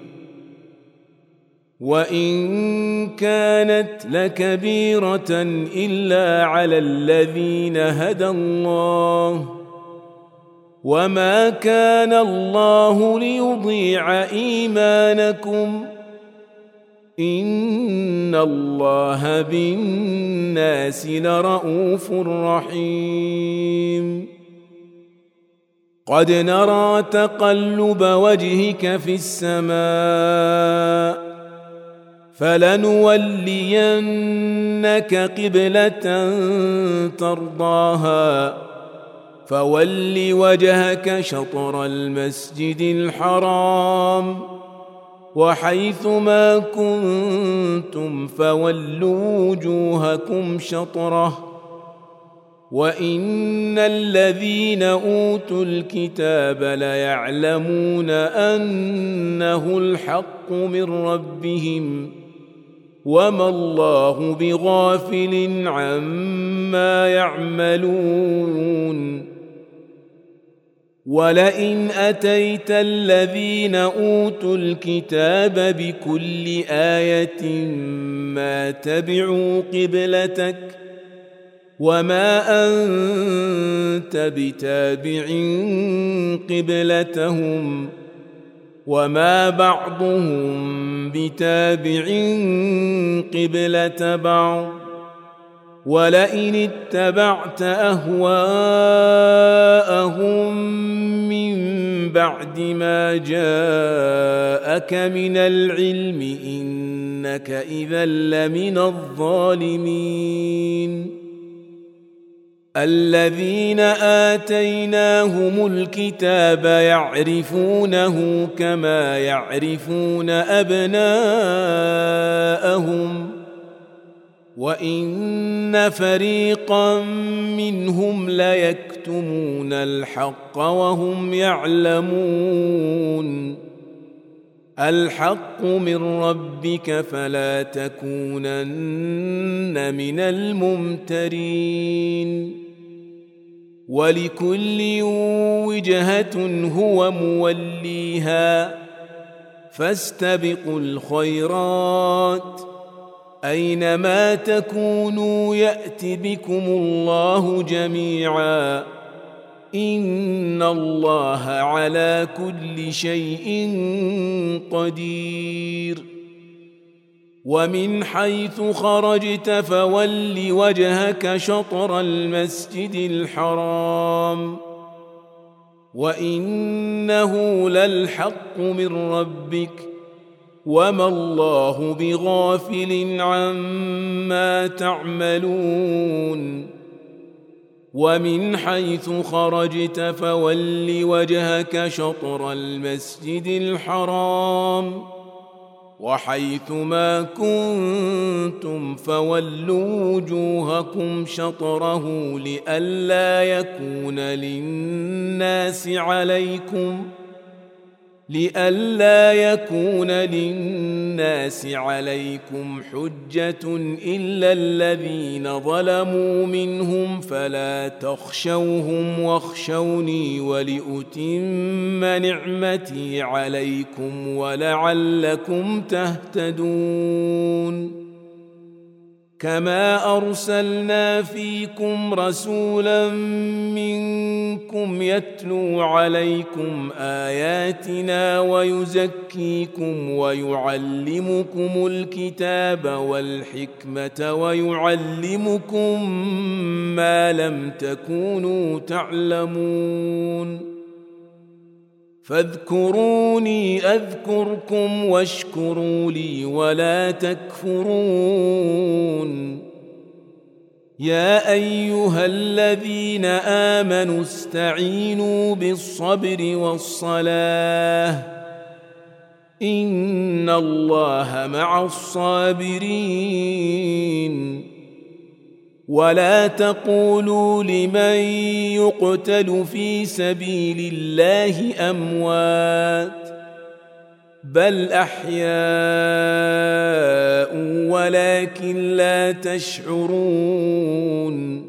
وإن كانت لكبيرة إلا على الذين هدى الله وما كان الله ليضيع إيمانكم إن الله بالناس لرءوف رحيم قد نرى تقلب وجهك في السماء فلنولينك قبلة ترضاها فول وجهك شطر المسجد الحرام وحيث ما كنتم فولوا وجوهكم شطره وإن الذين أوتوا الكتاب ليعلمون أنه الحق من ربهم وما الله بغافل عما يعملون ولئن أتيت الذين أوتوا الكتاب بكل آية ما تبعوا قبلتك وما أنت بتابع قبلتهم وما بعضهم بتابع قبلة بعض ولئن اتبعت أهواءهم من بعد ما جاءك من العلم إنك إذا لمن الظالمين الذين آتيناهم الكتاب يعرفونه كما يعرفون أبناءهم وإن فريقا منهم ليكتمون الحق وهم يعلمون الحق من ربك فلا تكونن من الممترين ولكل وجهة هو موليها فاستبقوا الخيرات أينما تكونوا يأت بكم الله جميعا إن الله على كل شيء قدير ومن حيث خرجت فول وجهك شطر المسجد الحرام وإنه للحق من ربك وما الله بغافل عما تعملون ومن حيث خرجت فول وجهك شطر المسجد الحرام وحيث ما كنتم فولوا وجوهكم شطره لئلا يكون للناس عليكم لئلا يكون للناس عليكم حجة إلا الذين ظلموا منهم فلا تخشوهم واخشوني ولأتم نعمتي عليكم ولعلكم تهتدون كما أرسلنا فيكم رسولا منكم يتلو عليكم آياتنا ويزكيكم ويعلمكم الكتاب والحكمة ويعلمكم ما لم تكونوا تعلمون فاذكروني أذكركم واشكروا لي ولا تكفرون يا أيها الذين آمنوا استعينوا بالصبر والصلاة إن الله مع الصابرين ولا تقولوا لمن يقتل في سبيل الله أموات بل أحياء ولكن لا تشعرون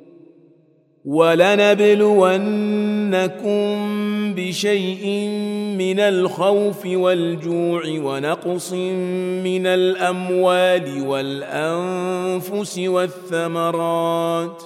ولنبلونكم بشيء من الخوف والجوع ونقص من الأموال والأنفس والثمرات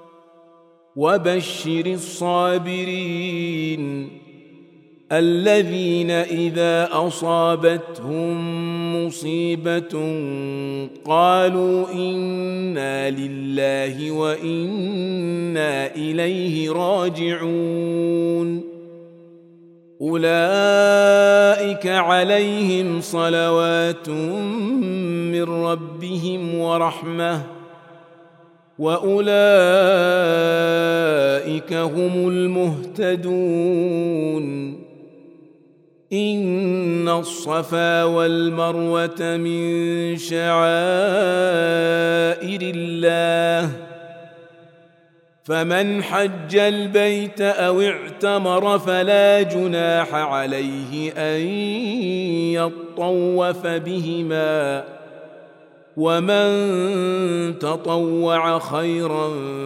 وبشر الصابرين الذين إذا أصابتهم مصيبة قالوا إنا لله وإنا إليه راجعون أولئك عليهم صلوات من ربهم ورحمة وأولئك هم المهتدون إن الصفا والمروة من شعائر الله فمن حج البيت أو اعتمر فلا جناح عليه أن يطوف بهما ومن تطوع خيرا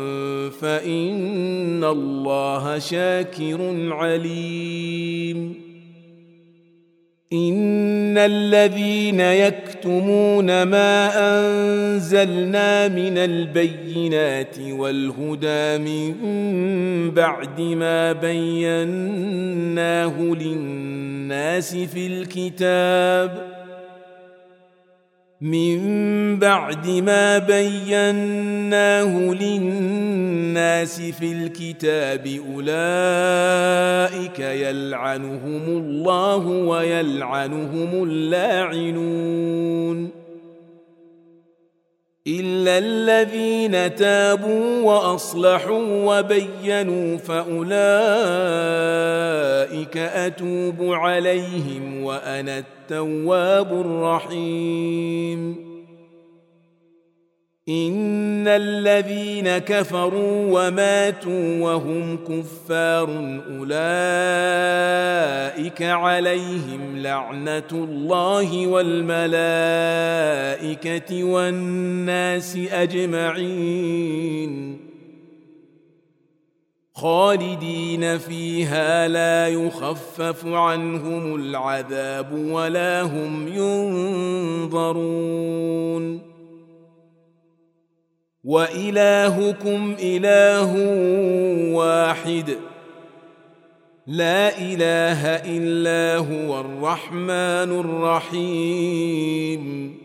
فإن الله شاكر عليم إن الذين يكتمون ما أنزلنا من البينات والهدى من بعد ما بيناه للناس في الكتاب من بعد ما بيناه للناس في الكتاب أولئك يلعنهم الله ويلعنهم اللاعنون إلا الذين تابوا وأصلحوا وبينوا فأولئك أتوب عليهم وأنا التواب الرحيم إن الذين كفروا وماتوا وهم كفار أولئك عليهم لعنة الله والملائكة والناس أجمعين خالدين فيها لا يخفف عنهم العذاب ولا هم ينظرون وإلهكم إله واحد لا إله إلا هو الرحمن الرحيم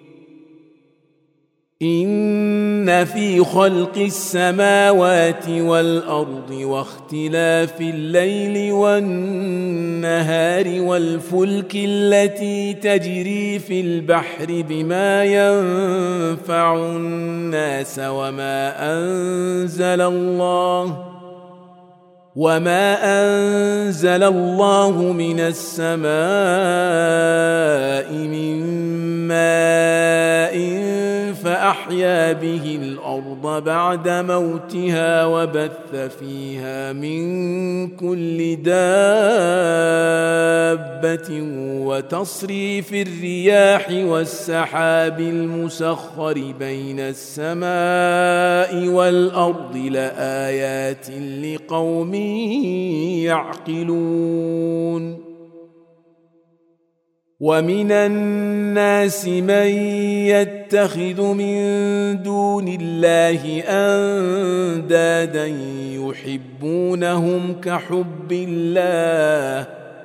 إن في خلق السماوات والأرض واختلاف الليل والنهار والفلك التي تجري في البحر بما ينفع الناس وما أنزل الله وما أنزل الله من السماء من ماء فأحيا به الأرض بعد موتها وبث فيها من كل دابة وتصريف الرياح والسحاب المسخر بين السماء والأرض لآيات لقوم يعقلون ومن الناس من يتخذ من دون الله أندادا يحبونهم كحب الله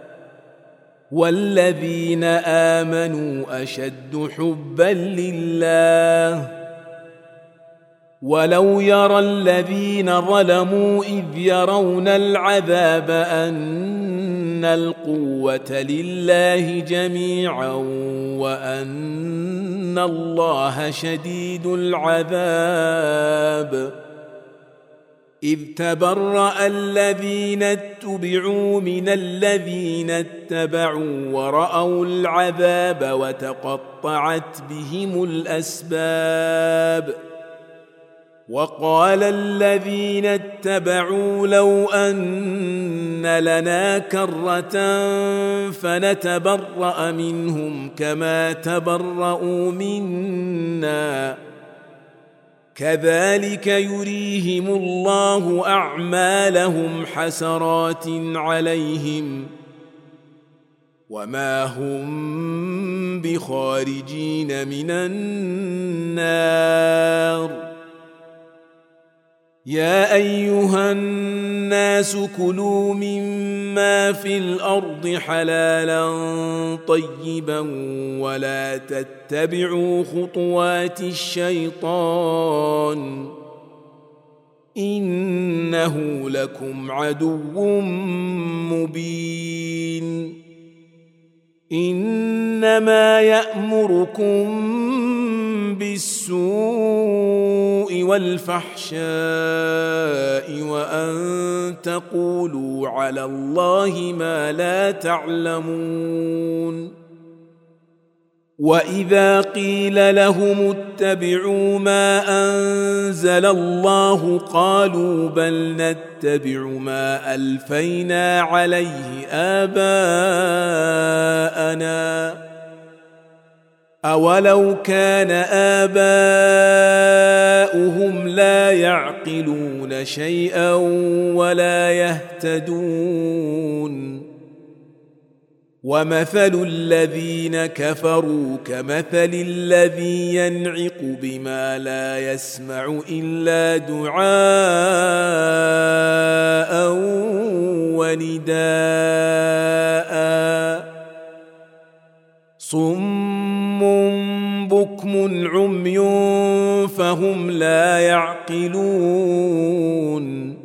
والذين آمنوا أشد حبا لله ولو يرى الذين ظلموا إذ يرون العذاب أن القوة لله جميعا وأن الله شديد العذاب إذ تبرأ الذين اتبعوا من الذين اتبعوا ورأوا العذاب وتقطعت بهم الأسباب وقال الذين اتبعوا لو أن لنا كرة فنتبرأ منهم كما تبرأوا منا كذلك يريهم الله أعمالهم حسرات عليهم وما هم بخارجين من النار يا أيها الناس كلوا مما في الأرض حلالا طيبا ولا تتبعوا خطوات الشيطان إنه لكم عدو مبين إنما يأمركم بالسوء والفحشاء وأن تقولوا على الله ما لا تعلمون وإذا قيل لهم اتبعوا ما أنزل الله قالوا بل نتبع ما ألفينا عليه آباءنا أولو كان آباؤهم لا يعقلون شيئا ولا يهتدون ومثل الذين كفروا كمثل الذي ينعق بما لا يسمع إلا دعاء ونداء صم بكم عمي فهم لا يعقلون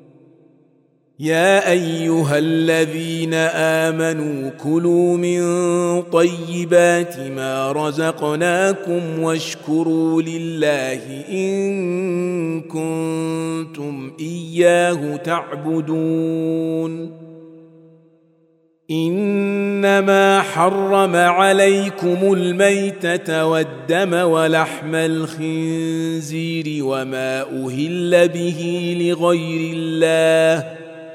يا أيها الذين آمنوا كلوا من طيبات ما رزقناكم واشكروا لله إن كنتم إياه تعبدون إنما حرم عليكم الميتة والدم ولحم الخنزير وما أهل به لغير الله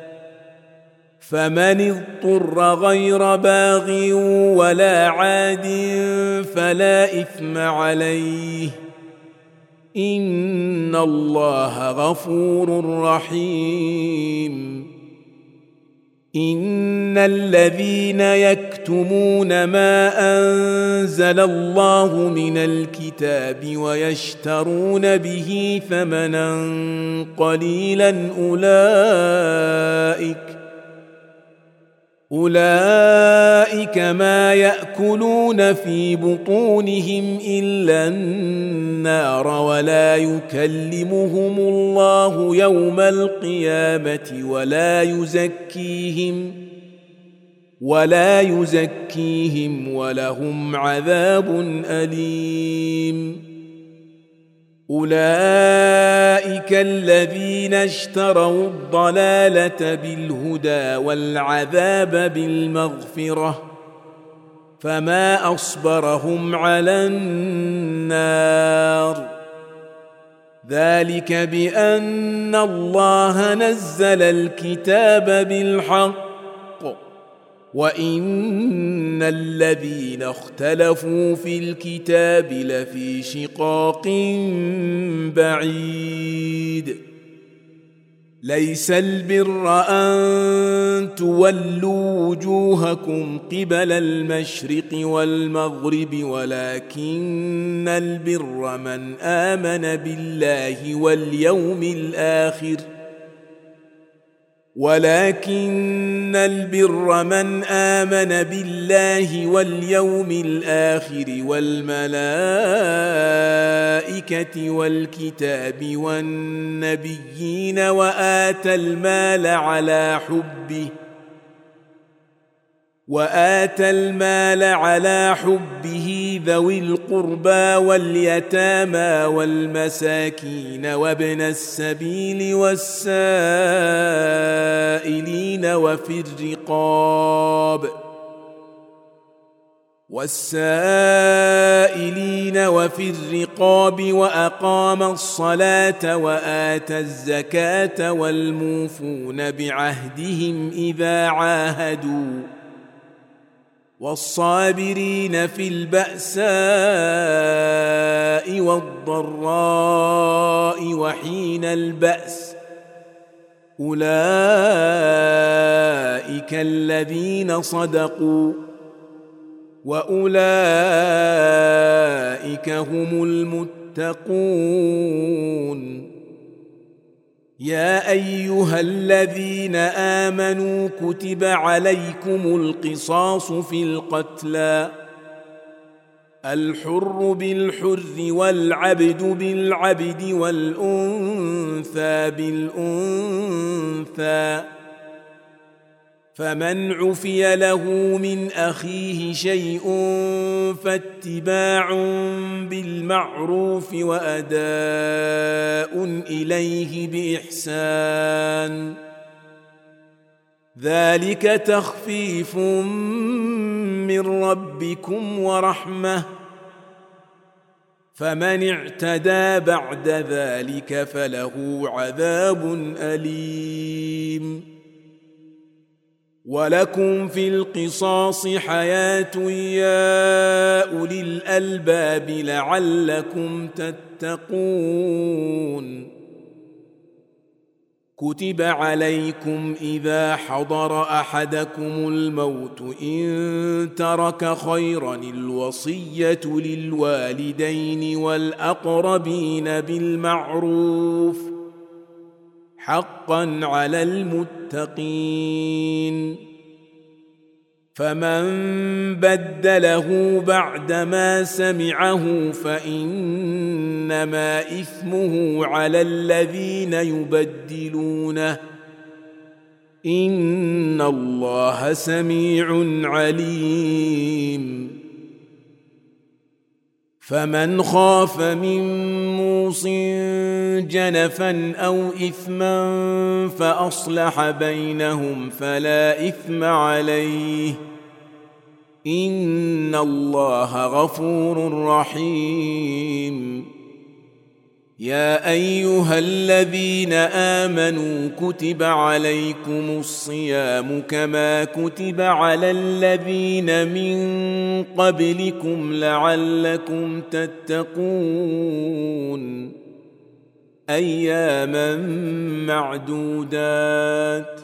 فمن اضطر غير باغ ولا عاد فلا إثم عليه إن الله غفور رحيم إن الذين يكتمون ما أنزل الله من الكتاب ويشترون به ثمنا قليلا أولئك أولئك ما يأكلون في بطونهم إلا النار ولا يكلمهم الله يوم القيامة ولا يزكيهم ولا يزكيهم ولهم عذاب أليم أولئك الذين اشتروا الضلالة بالهدى والعذاب بالمغفرة فما أصبرهم على النار ذلك بأن الله نزل الكتاب بالحق وإن الذين اختلفوا في الكتاب لفي شقاق بعيد ليس البر أن تولوا وجوهكم قبل المشرق والمغرب ولكن البر من آمن بالله واليوم الآخر ولكن البر من آمن بالله واليوم الآخر والملائكة والكتاب والنبيين وآتى المال على حبه وآتى المال على حبه ذوي القربى واليتامى والمساكين وابن السبيل والسائلين وفي الرقاب والسائلين وفي الرقاب وأقام الصلاة وآتى الزكاة والموفون بعهدهم إذا عاهدوا والصابرين في البأساء والضراء وحين البأس أولئك الذين صدقوا وأولئك هم المتقون يا أيها الذين آمنوا كتب عليكم القصاص في القتلى الحر بالحر والعبد بالعبد والأنثى بالأنثى، فمن عفي له من أخيه شيء فاتباع بالمعروف وأداء إليه بإحسان، ذلك تخفيف من ربكم ورحمة، فمن اعتدى بعد ذلك فله عذاب أليم. ولكم في القصاص حياة يا أولي الألباب لعلكم تتقون. كتب عليكم إذا حضر أحدكم الموت إن ترك خيرا الوصية للوالدين والأقربين بالمعروف حقا على المتقين، فمن بدله بعدما سمعه فإنما إثمه على الذين يبدلونه، إن الله سميع عليم. فمن خاف من موص جنفا أو إثما فأصلح بينهم فلا إثم عليه، إن الله غفور رحيم. يا أيها الذين آمنوا كتب عليكم الصيام كما كتب على الذين من قبلكم لعلكم تتقون، أياما معدودات.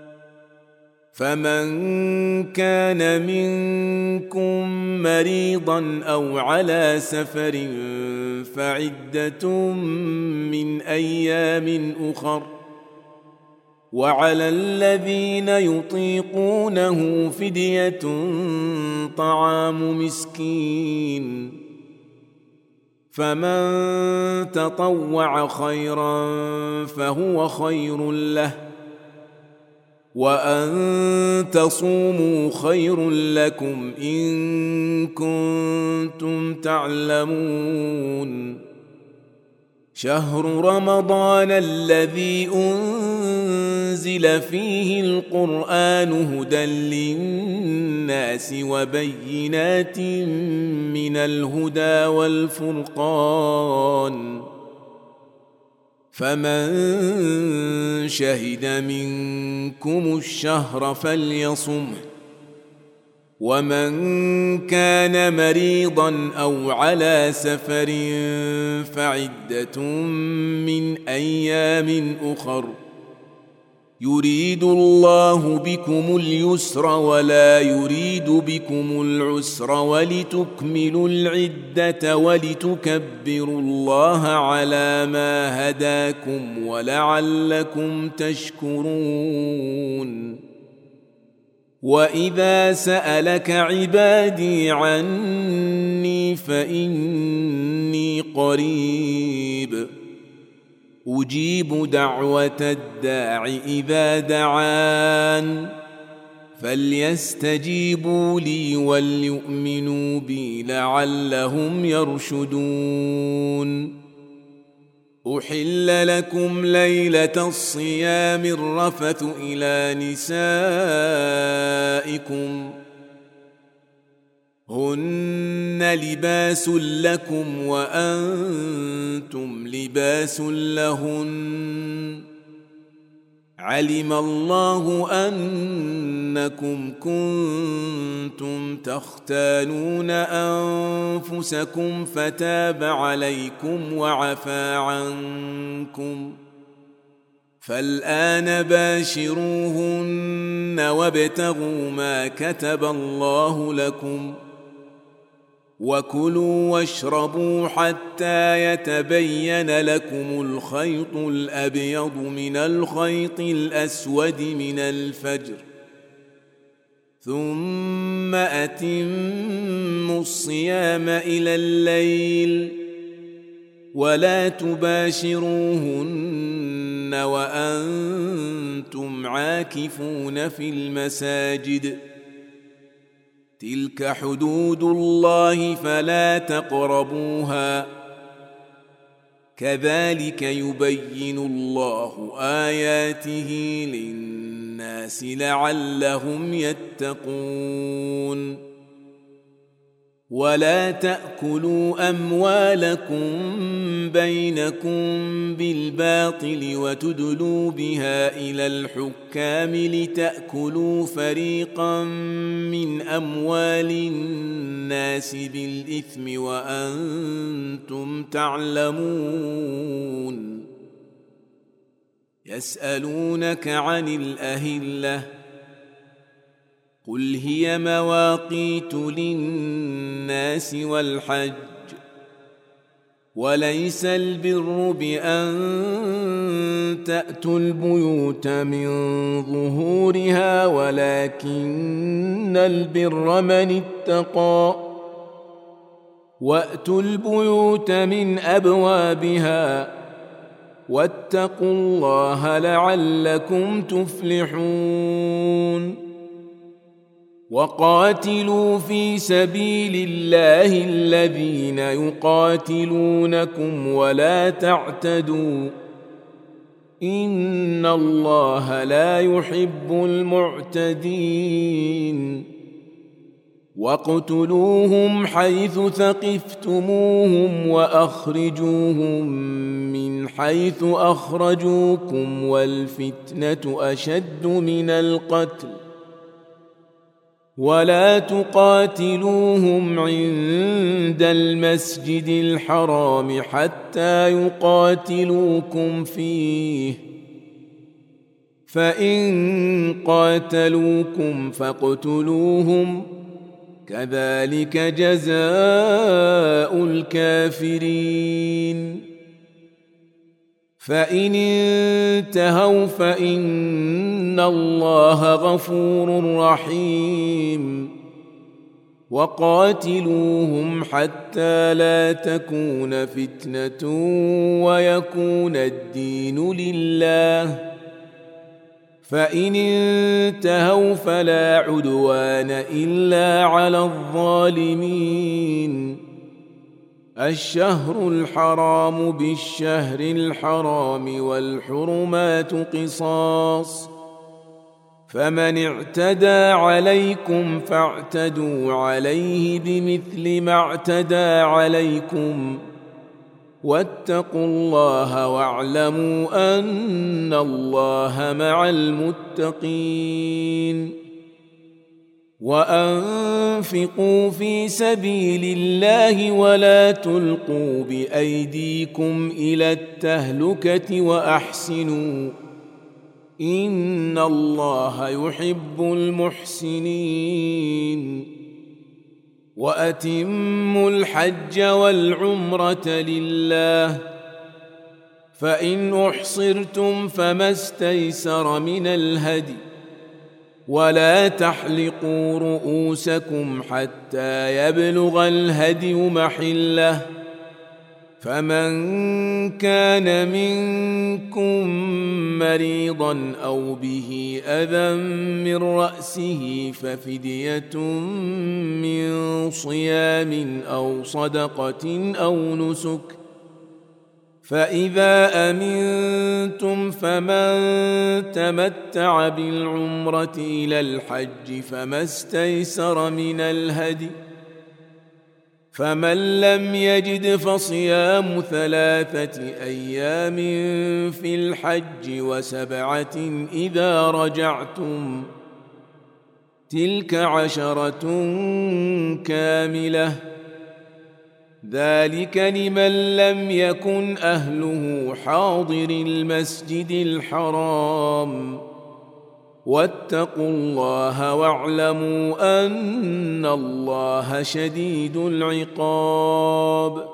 فمن كان منكم مريضا أو على سفر فعدة من أيام أخر، وعلى الذين يطيقونه فدية طعام مسكين، فمن تطوع خيرا فهو خير له، وأن تصوموا خير لكم إن كنتم تعلمون. شهر رمضان الذي أنزل فيه القرآن هدى للناس وبينات من الهدى والفرقان، فمن شهد منكم الشهر فليصمه، ومن كان مريضا أو على سفر فعدة من أيام أخر، يريد الله بكم اليسر ولا يريد بكم العسر ولتكملوا العدة ولتكبروا الله على ما هداكم ولعلكم تشكرون. وإذا سألك عبادي عني فإني قريب أجيب دعوة الداع إذا دعان، فليستجيبوا لي وليؤمنوا بي لعلهم يرشدون. أحل لكم ليلة الصيام الرفث إلى نسائكم هن لباس لكم وأنتم لباس لهن، علم الله أنكم كنتم تختانون أنفسكم فتاب عليكم وعفى عنكم، فالآن باشروهن وابتغوا ما كتب الله لكم، وكلوا واشربوا حتى يتبين لكم الخيط الأبيض من الخيط الأسود من الفجر، ثم أتموا الصيام إلى الليل ولا تباشروهن وأنتم عاكفون في المساجد تلك حدود الله فلا تقربوها كذلك يبين الله آياته للناس لعلهم يتقون ولا تأكلوا أموالكم بينكم بالباطل وتدلوا بها إلى الحكام لتأكلوا فريقا من أموال الناس بالإثم وأنتم تعلمون يسألونك عن الأهلة قل هي مواقيت للناس والحج وليس البر بأن تأتوا البيوت من ظهورها ولكن البر من اتقى وأتوا البيوت من أبوابها واتقوا الله لعلكم تفلحون وقاتلوا في سبيل الله الذين يقاتلونكم ولا تعتدوا إن الله لا يحب المعتدين واقتلوهم حيث ثقفتموهم وأخرجوهم من حيث أخرجوكم والفتنة أشد من القتل ولا تقاتلوهم عند المسجد الحرام حتى يقاتلوكم فيه فإن قاتلوكم فاقتلوهم كذلك جزاء الكافرين فإن انتهوا فإن الله غفور رحيم وقاتلوهم حتى لا تكون فتنة ويكون الدين لله فإن انتهوا فلا عدوان إلا على الظالمين الشهر الحرام بالشهر الحرام والحرمات قصاص فمن اعتدى عليكم فاعتدوا عليه بمثل ما اعتدى عليكم واتقوا الله واعلموا أن الله مع المتقين وأنفقوا في سبيل الله ولا تلقوا بأيديكم إلى التهلكة وأحسنوا إن الله يحب المحسنين وأتموا الحج والعمرة لله فإن أحصرتم فما استيسر من الهدي ولا تحلقوا رؤوسكم حتى يبلغ الهدي محله فمن كان منكم مريضا أو به أذى من رأسه ففدية من صيام أو صدقة أو نسك فإذا أمنتم فمن تمتع بالعمرة إلى الحج فما استيسر من الهدي فمن لم يجد فصيام ثلاثة أيام في الحج وسبعة إذا رجعتم تلك عشرة كاملة ذلك لمن لم يكن أهله حاضر المسجد الحرام واتقوا الله واعلموا أن الله شديد العقاب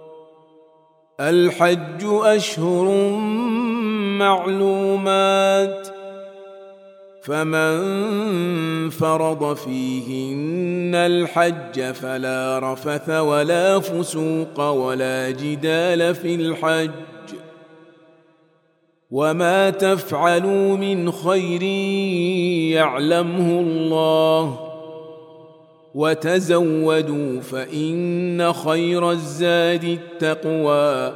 الحج أشهر معلومات فمن فرض فيهن الحج فلا رفث ولا فسوق ولا جدال في الحج وما تفعلوا من خير يعلمه الله وتزودوا فإن خير الزاد التقوى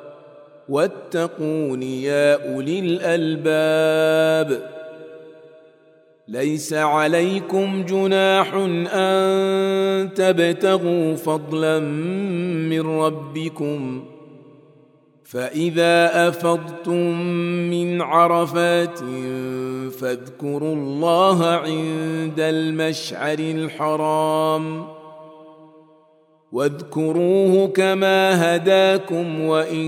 واتقون يا أولي الألباب ليس عليكم جناح أن تبتغوا فضلا من ربكم فإذا أفضتم من عرفات فاذكروا الله عند المشعر الحرام واذكروه كما هداكم وإن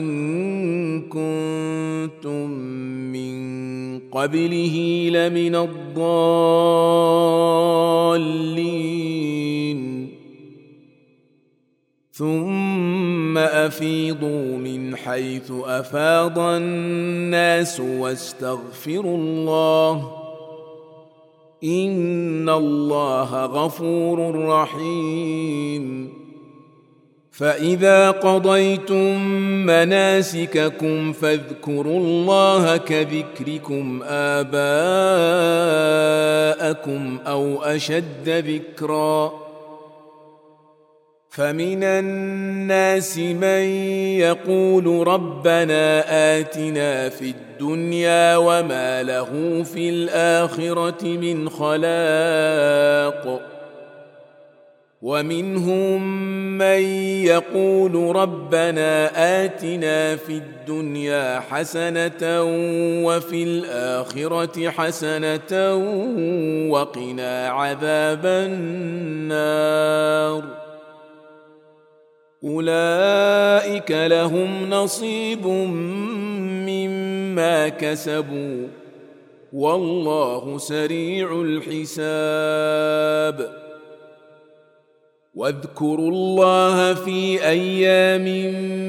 كنتم من قبله لمن الضالين ثم أفيضوا من حيث أفاض الناس واستغفروا الله إن الله غفور رحيم فإذا قضيتم مناسككم فاذكروا الله كذكركم آباءكم أو أشد ذكرًا فمن الناس من يقول ربنا آتنا في الدنيا وما له في الآخرة من خلاق ومنهم من يقول ربنا آتنا في الدنيا حسنة وفي الآخرة حسنة وقنا عذاب النار أولئك لهم نصيب مما كسبوا والله سريع الحساب واذكروا الله في أيام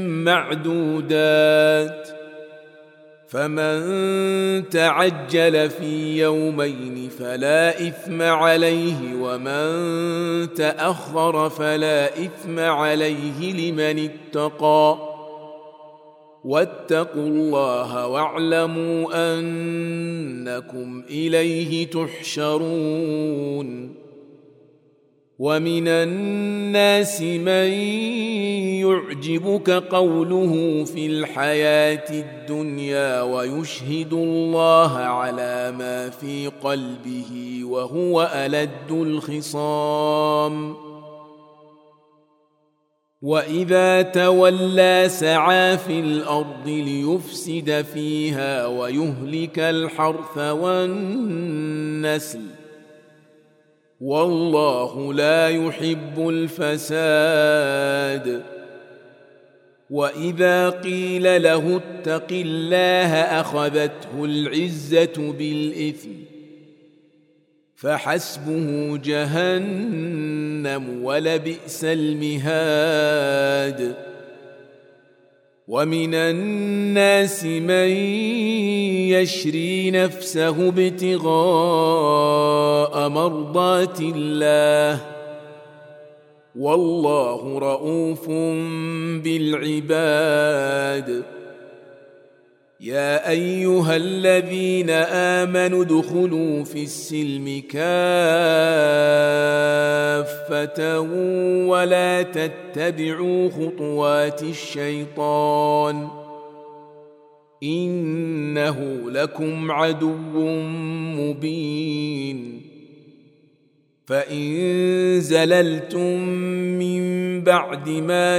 معدودات فمن تعجل في يومين فلا إثم عليه ومن تأخر فلا إثم عليه لمن اتقى واتقوا الله واعلموا أنكم إليه تحشرون ومن الناس من يعجبك قوله في الحياة الدنيا ويشهد الله على ما في قلبه وهو ألد الخصام وإذا تولى سعى في الأرض ليفسد فيها ويهلك الحرث والنسل والله لا يحب الفساد وإذا قيل له اتق الله أخذته العزة بالإثم فحسبه جهنم ولبئس المهاد ومن الناس من يشري نفسه ابتغاء مرضات الله والله رؤوف بالعباد يا أيها الذين آمنوا ادخلوا في السلم كافة ولا تتبعوا خطوات الشيطان إنه لكم عدو مبين فإن زللتم من بعد ما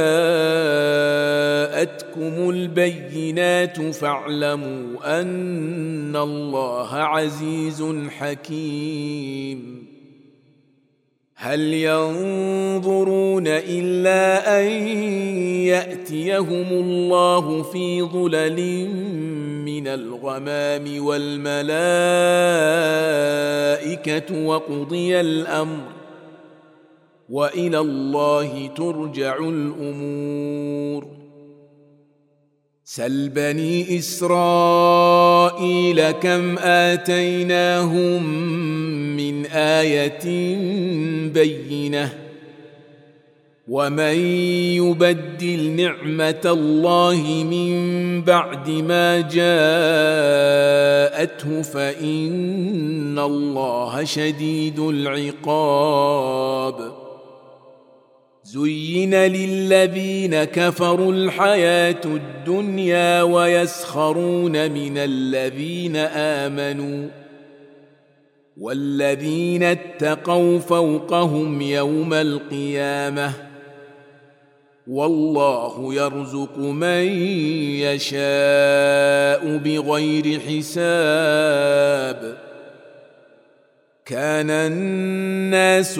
جاءتكم البينات فاعلموا أن الله عزيز حكيم هل ينظرون إلا أن يأتيهم الله في ظلل من الغمام والملائكة وقضي الأمر وإلى الله ترجع الأمور سل بني إسرائيل إسرائيل كم آتيناهم من آية بينة ومن يبدل نعمة الله من بعد ما جاءته فإن الله شديد العقاب زين للذين كفروا الحياة الدنيا ويسخرون من الذين آمنوا والذين اتقوا فوقهم يوم القيامة والله يرزق من يشاء بغير حساب كان الناس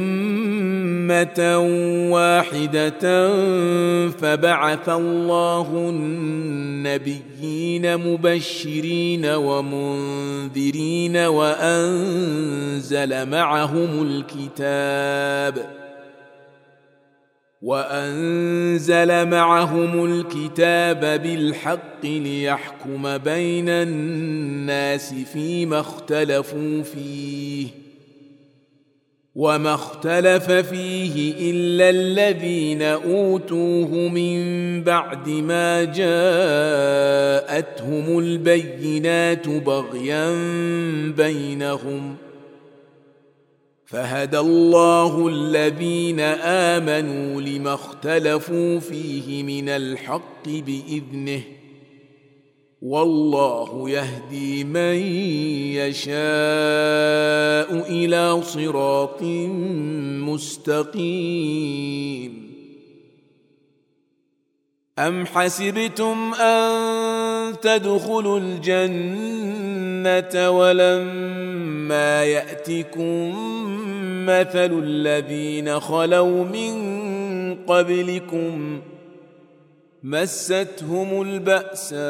أمة واحدة فبعث الله النبيين مبشرين ومنذرين وأنزل معهم الكتاب وأنزل معهم الكتاب بالحق ليحكم بين الناس فيما اختلفوا فيه وما اختلف فيه إلا الذين أوتوه من بعد ما جاءتهم البينات بغيا بينهم فهدى الله الذين آمنوا لما اختلفوا فيه من الحق بإذنه والله يهدي من يشاء إلى صراط مستقيم أم حسبتم أن تدخلوا الجنة ولما يأتكم مثل الذين خلوا من قبلكم مستهم البأساء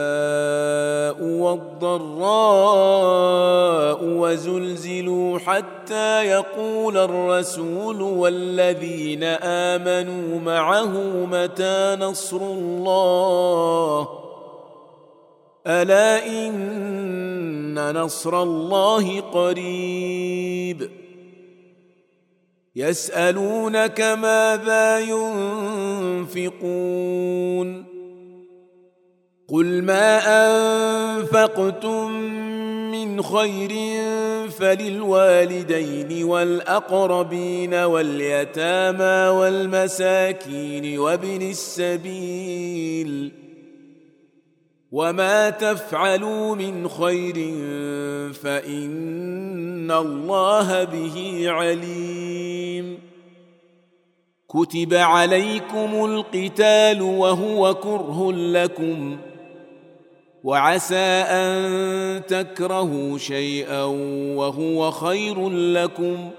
والضراء وزلزلوا حتى يقول الرسول والذين آمنوا معه متى نصر الله ألا إن نصر الله قريب يسألونك ماذا ينفقون قل ما أنفقتم من خير فللوالدين والأقربين واليتامى والمساكين وابن السبيل وما تفعلوا من خير فإن الله به عليم كتب عليكم القتال وهو كره لكم وعسى أن تكرهوا شيئا وهو خير لكم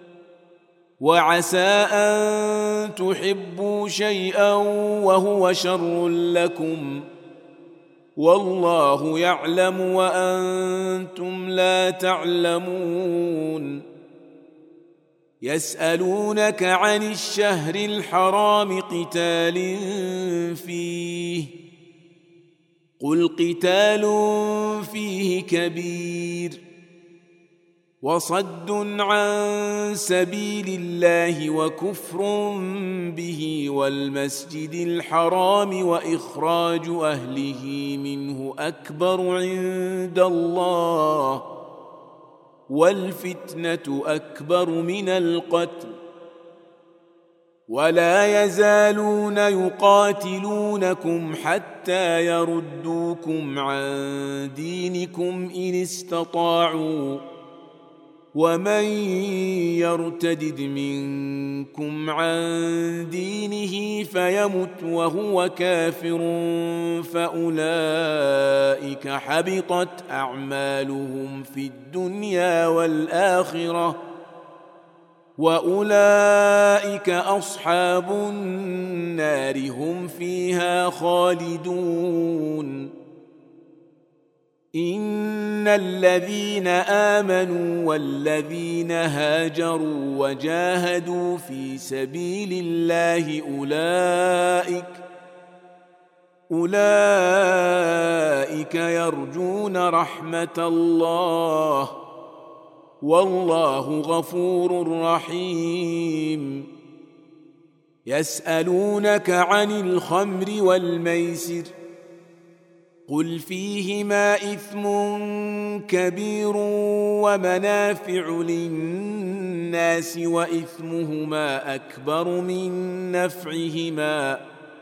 وعسى أن تحبوا شيئا وهو شر لكم والله يعلم وأنتم لا تعلمون يسألونك عن الشهر الحرام قتال فيه قل قتال فيه كبير وصد عن سبيل الله وكفر به والمسجد الحرام وإخراج أهله منه أكبر عند الله والفتنة أكبر من القتل ولا يزالون يقاتلونكم حتى يردوكم عن دينكم إن استطاعوا ومن يرتدد منكم عن دينه فيمت وهو كافر فأولئك حبطت أعمالهم في الدنيا والآخرة وأولئك أصحاب النار هم فيها خالدون إن الذين آمنوا والذين هاجروا وجاهدوا في سبيل الله أولئك أولئك أولئك يرجون رحمة الله والله غفور رحيم يسألونك عن الخمر والميسر قل فيهما إثم كبير ومنافع للناس وإثمهما أكبر من نفعهما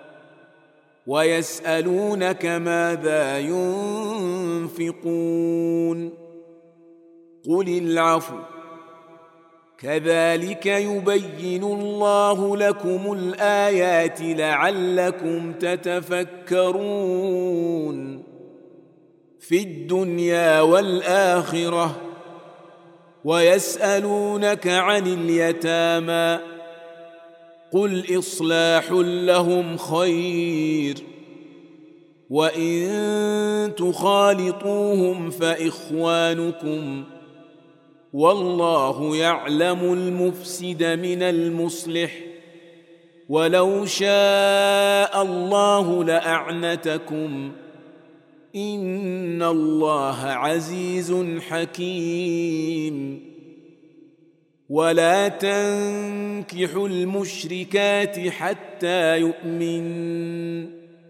ويسألونك ماذا ينفقون قل العفو كذلك يبين الله لكم الآيات لعلكم تتفكرون في الدنيا والآخرة ويسألونك عن اليتامى قل إصلاح لهم خير وإن تخالطوهم فإخوانكم والله يعلم المفسد من المصلح ولو شاء الله لأعنتكم إن الله عزيز حكيم ولا تنكحوا المشركات حتى يؤمن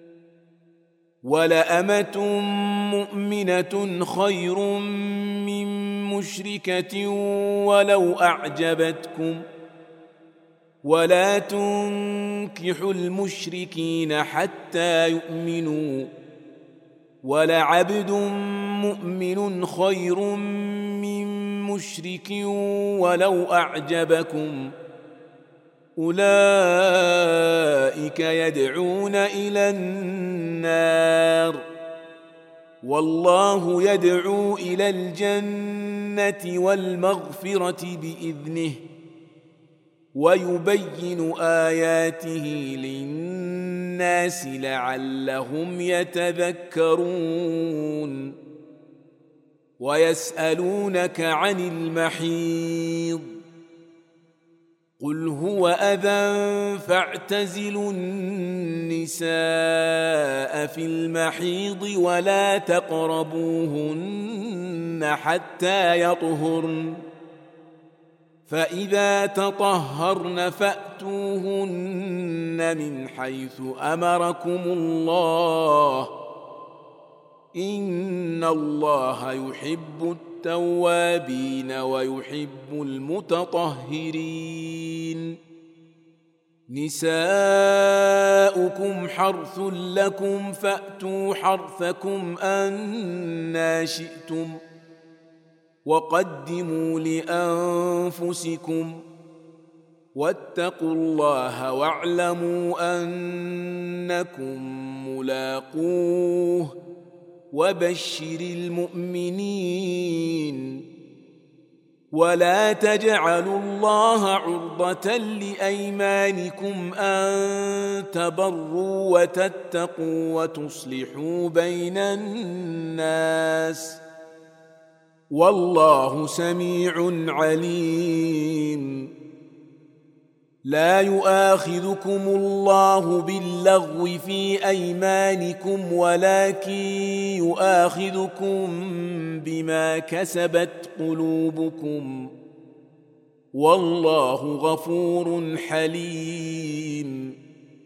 ولأمة مؤمنة خير من مشركة ولو أعجبتكم ولا تنكحوا المشركين حتى يؤمنوا ولعبد مؤمن خير من مشرك ولو أعجبكم أولئك يدعون إلى النار والله يدعو إلى الجنة والمغفرة بإذنه ويبين آياته للناس لعلهم يتذكرون ويسألونك عن المحيض قل هو أذى فاعتزلوا النساء في المحيض ولا تقربوهن حتى يطهرن فإذا تطهرن فأتوهن من حيث أمركم الله إن الله يحب التوابين ويحب المتطهرين نساؤكم حرث لكم فأتوا حرثكم أنى شئتم وقدموا لأنفسكم واتقوا الله واعلموا أنكم ملاقوه وبشر المؤمنين ولا تجعلوا الله عرضة لأيمانكم أن تبروا وتتقوا وتصلحوا بين الناس والله سميع عليم لا يؤاخذكم الله باللغو في أيمانكم ولكن يؤاخذكم بما كسبت قلوبكم والله غفور حليم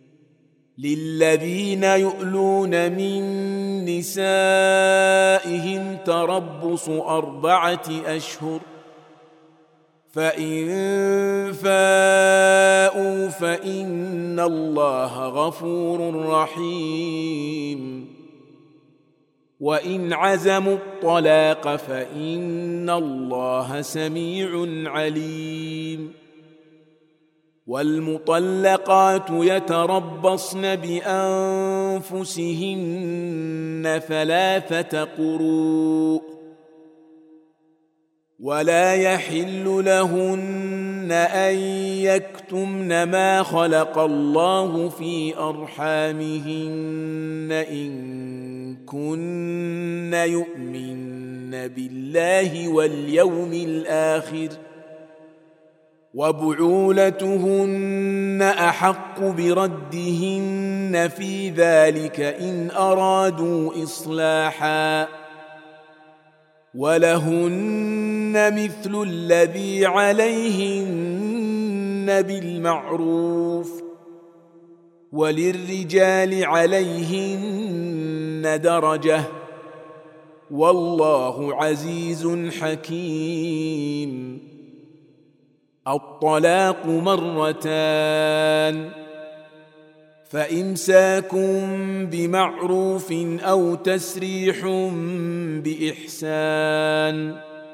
للذين يؤلون من نسائهم تربص أربعة أشهر فإن فاءوا فإن الله غفور رحيم وإن عزموا الطلاق فإن الله سميع عليم والمطلقات يتربصن بأنفسهن ثلاثة قروء ولا يحل لهن أن يكتمن ما خلق الله في أرحامهن إن كن يؤمن بالله واليوم الآخر وبعولتهن أحق بردهن في ذلك إن أرادوا إصلاحا ولهن مثل الذي عليهن بالمعروف وللرجال عليهن درجة والله عزيز حكيم. الطلاق مرتان فإمساك بمعروف أو تسريح بإحسان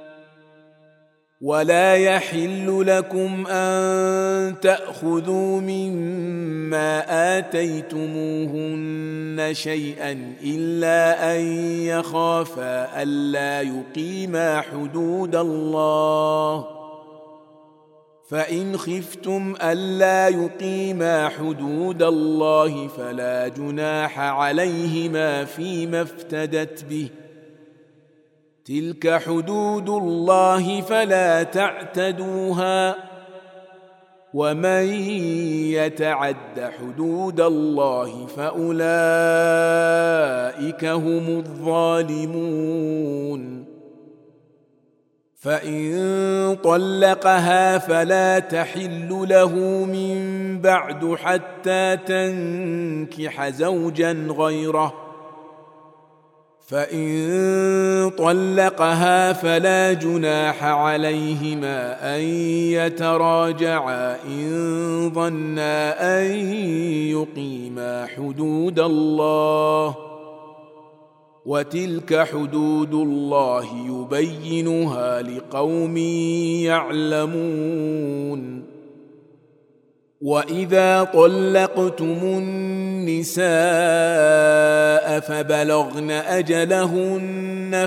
ولا يحل لكم أن تأخذوا مما آتيتموهن شيئا إلا أن يخافا ألا يقيما حدود الله فإن خفتم ألا يقيما حدود الله فلا جناح عليهما فيما افتدت به تلك حدود الله فلا تعتدوها ومن يتعد حدود الله فأولئك هم الظالمون. فإن طلقها فلا تحل له من بعد حتى تنكح زوجا غيره فإن طلقها فلا جناح عليهما أن يتراجعا إن ظنا أن يقيما حدود الله وتلك حدود الله يبينها لقوم يعلمون. وإذا طلقتم النساء فبلغن أجلهن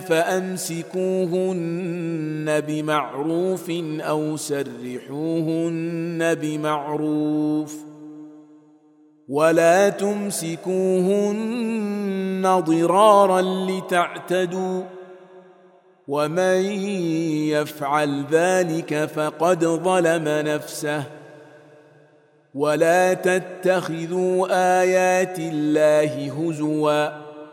فأمسكوهن بمعروف أو سرحوهن بمعروف ولا تمسكوهن ضرارا لتعتدوا ومن يفعل ذلك فقد ظلم نفسه ولا تتخذوا آيات الله هزوا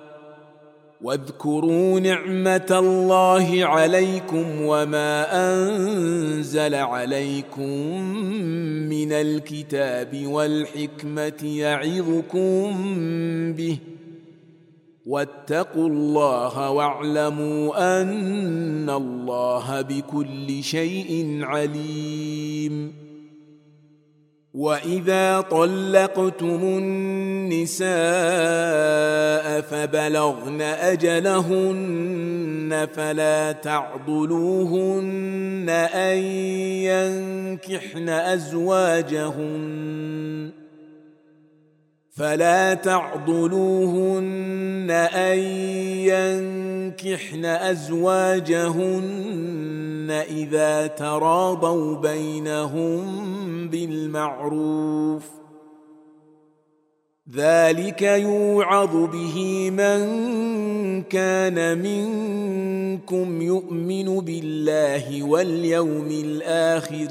واذكروا نعمة الله عليكم وما أنزل عليكم من الكتاب والحكمة يعظكم به واتقوا الله واعلموا أن الله بكل شيء عليم. وإذا طلقتم النساء فبلغن أجلهن فلا تعضلوهن أن ينكحن أزواجهن فلا تعضلوهن أن ينكحن أزواجهن إذا تراضوا بينهم بالمعروف ذلك يوعظ به من كان منكم يؤمن بالله واليوم الآخر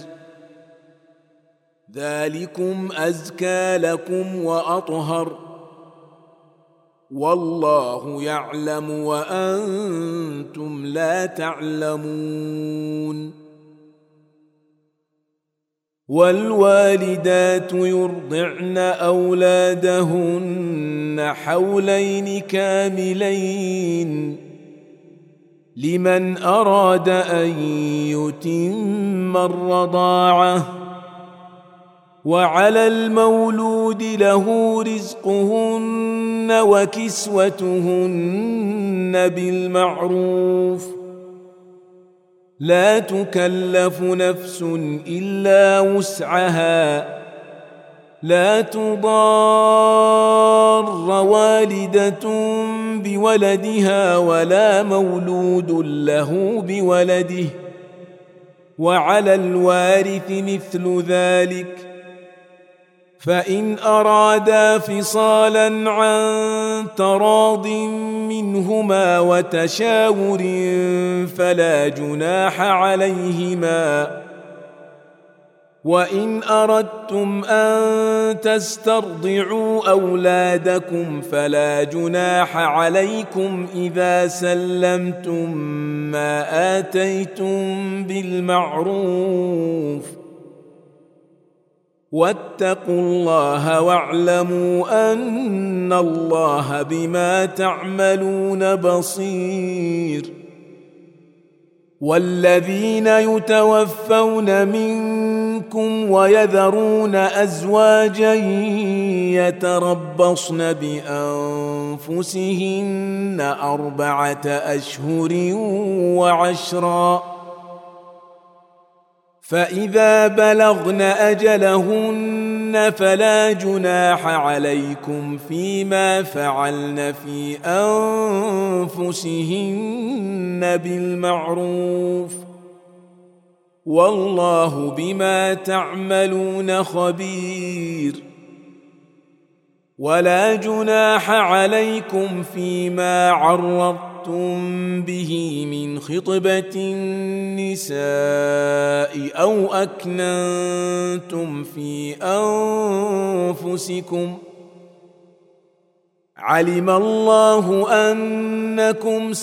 ذلكم أزكى لكم وأطهر والله يعلم وأنتم لا تعلمون. والوالدات يرضعن أولادهن حولين كاملين لمن أراد أن يتم الرضاعة وعلى المولود له رزقهن وكسوتهن بالمعروف لا تكلف نفس إلا وسعها لا تضار والدة بولدها ولا مولود له بولده وعلى الوارث مثل ذلك فإن أرادا فصالا عن تراض منهما وتشاور فلا جناح عليهما وإن أردتم أن تسترضعوا أولادكم فلا جناح عليكم إذا سلمتم ما آتيتم بالمعروف واتقوا الله واعلموا أن الله بما تعملون بصير. والذين يتوفون منكم ويذرون أزواجا يتربصن بأنفسهن أربعة أشهر وعشرا فإذا بلغن أجلهن فلا جناح عليكم فيما فعلن في أنفسهن بالمعروف والله بما تعملون خبير. ولا جناح عليكم فيما عرضتم به من خطبة النساء أو أكننتم في أنفسكم علم الله أنكم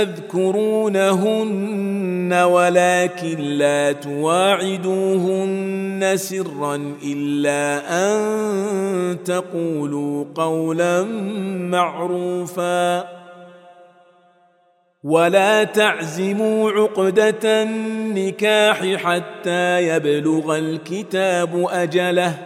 ستذكرونهن ولكن لا تواعدوهن سرا إلا أن تقولوا قولا معروفا ولا تعزموا عقدة النكاح حتى يبلغ الكتاب أجله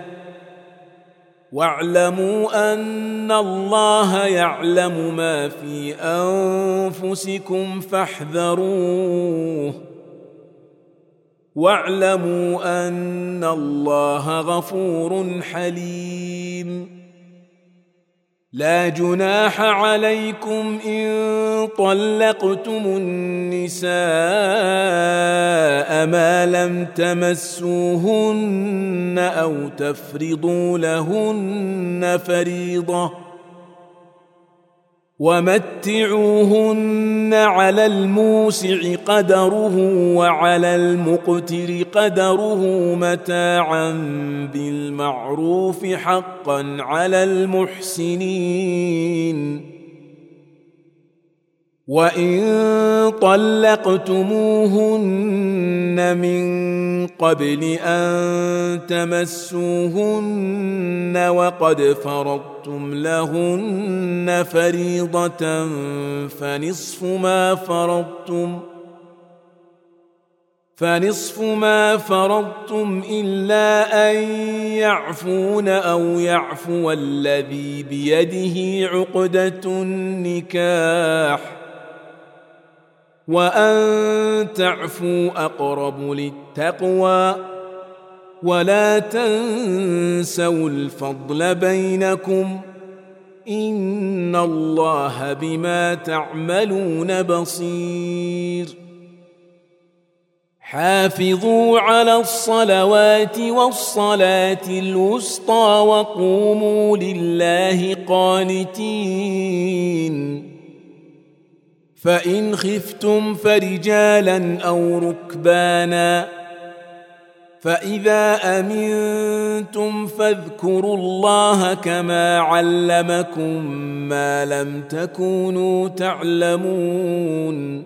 واعلموا أن الله يعلم ما في أنفسكم فاحذروه واعلموا أن الله غفور حليم. لا جناح عليكم إن طلقتم النساء ما لم تمسوهن أو تفرضوا لهن فريضة ومتعوهن على الموسع قدره وعلى المقتر قدره متاعا بالمعروف حقا على المحسنين. وإن طلقتموهن من قبل أن تمسوهن وقد فرضتم لهن فريضة فنصف ما فرضتم فنصف ما فرضتم إلا أن يعفون أو يعفو الذي بيده عقدة النكاح وأن تعفوا أقرب للتقوى ولا تنسوا الفضل بينكم إن الله بما تعملون بصير. حافظوا على الصلوات والصلاة الوسطى وقوموا لله قانتين. فإن خفتم فرجالا أو ركبانا فإذا أمنتم فاذكروا الله كما علمكم ما لم تكونوا تعلمون.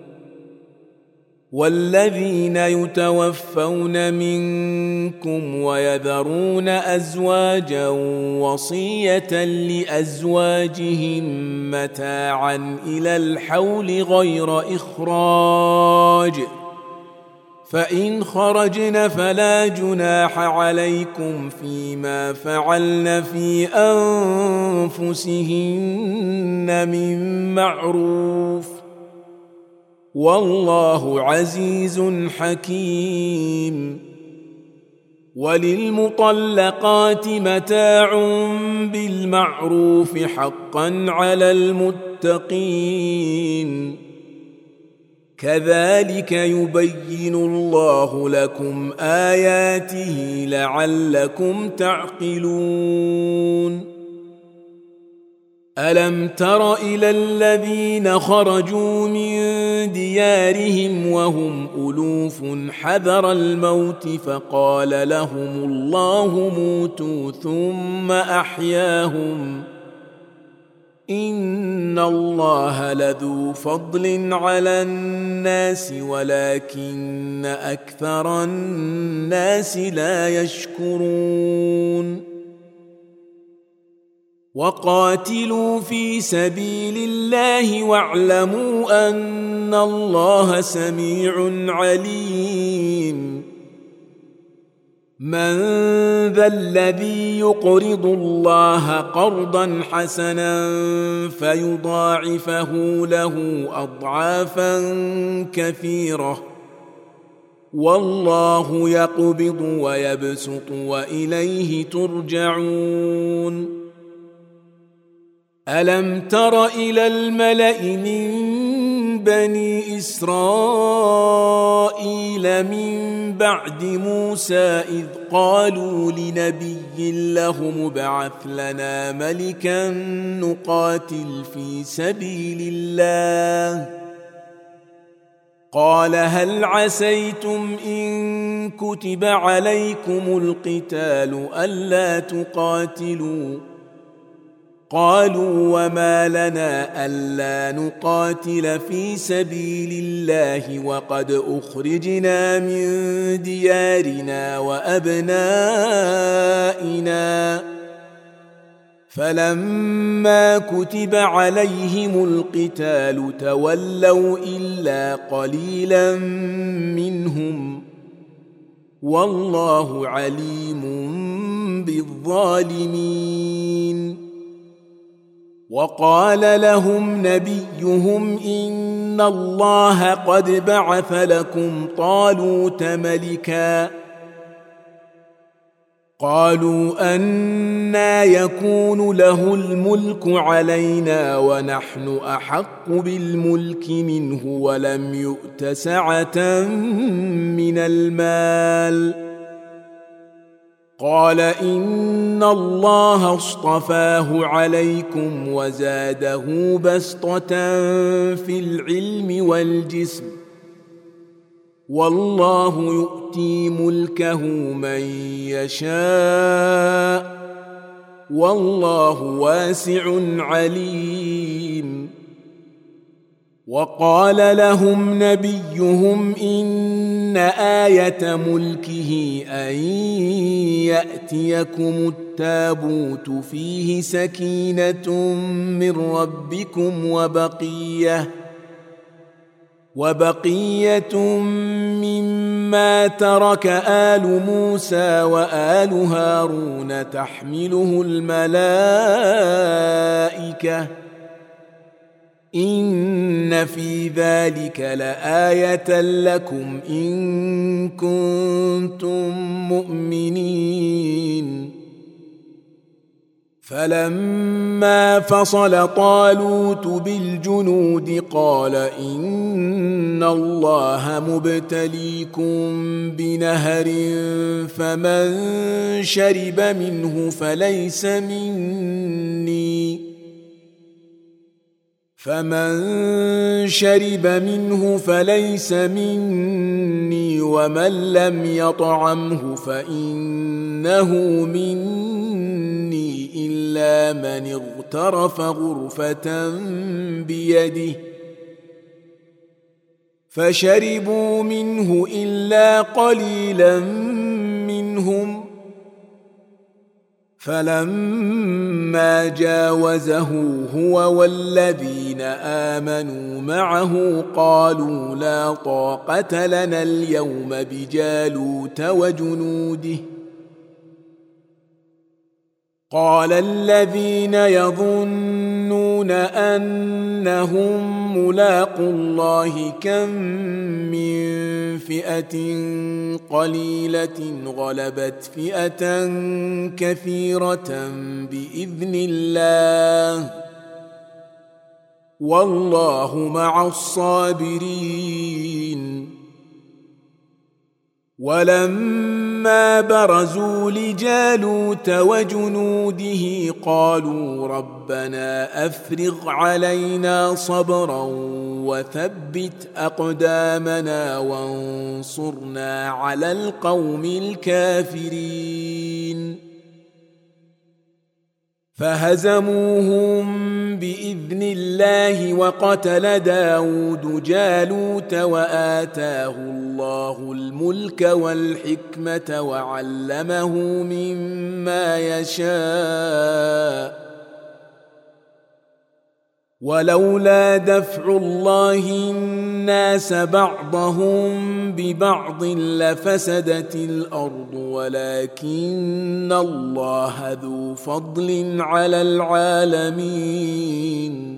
والذين يتوفون منكم ويذرون أزواجا وصية لأزواجهم متاعا إلى الحول غير إخراج فإن خرجن فلا جناح عليكم فيما فعلن في أنفسهن من معروف والله عزيز حكيم. وللمطلقات متاع بالمعروف حقا على المتقين كذلك يبين الله لكم آياته لعلكم تعقلون. ألم تر إلى الذين خرجوا من ديارهم وهم ألوف حذر الموت فقال لهم الله موتوا ثم أحياهم إن الله لذو فضل على الناس ولكن أكثر الناس لا يشكرون وقاتلوا في سبيل الله واعلموا أن الله سميع عليم من ذا الذي يقرض الله قرضا حسنا فيضاعفه له أضعافا كثيرة والله يقبض ويبسط وإليه ترجعون ألم تر إلى الملأ من بني إسرائيل من بعد موسى إذ قالوا لنبي له ابعث لنا ملكا نقاتل في سبيل الله قال هل عسيتم إن كتب عليكم القتال ألا تقاتلوا قالوا وما لنا ألا نقاتل في سبيل الله وقد أخرجنا من ديارنا وأبنائنا فلما كتب عليهم القتال تولوا إلا قليلا منهم والله عليم بالظالمين وقال لهم نبيهم إن الله قد بعث لكم طالوت ملكا قالوا أنى يكون له الملك علينا ونحن أحق بالملك منه ولم يؤت سعة من المال قال إن الله اصطفاه عليكم وزاده بسطة في العلم والجسم والله يؤتي ملكه من يشاء والله واسع عليم وقال لهم نبيهم إن آية ملكه أن يأتيكم التابوت فيه سكينة من ربكم وبقية وبقية مما ترك آل موسى وآل هارون تحمله الملائكة إن في ذلك لآية لكم إن كنتم مؤمنين فلما فصل طالوت بالجنود قال إن الله مبتليكم بنهر فمن شرب منه فليس مني فمن شرب منه فليس مني ومن لم يطعمه فإنه مني إلا من اغترف غرفة بيده فشربوا منه إلا قليلا منهم فلما جاوزه هو والذين آمنوا معه قالوا لا طاقة لنا اليوم بجالوت وجنوده قال الذين يظنون أنهم ملاقوا الله كم من فئة قليلة غلبت فئة كثيرة بإذن الله والله مع الصابرين ولما فلما برزوا لجالوت وجنوده قالوا ربنا أفرغ علينا صبرا وثبت أقدامنا وانصرنا على القوم الكافرين فهزموهم بإذن الله وقتل داود جالوت وآتاه الله الملك والحكمة وعلمه مما يشاء ولولا دفع الله الناس بعضهم ببعض لفسدت الأرض ولكن الله ذو فضل على العالمين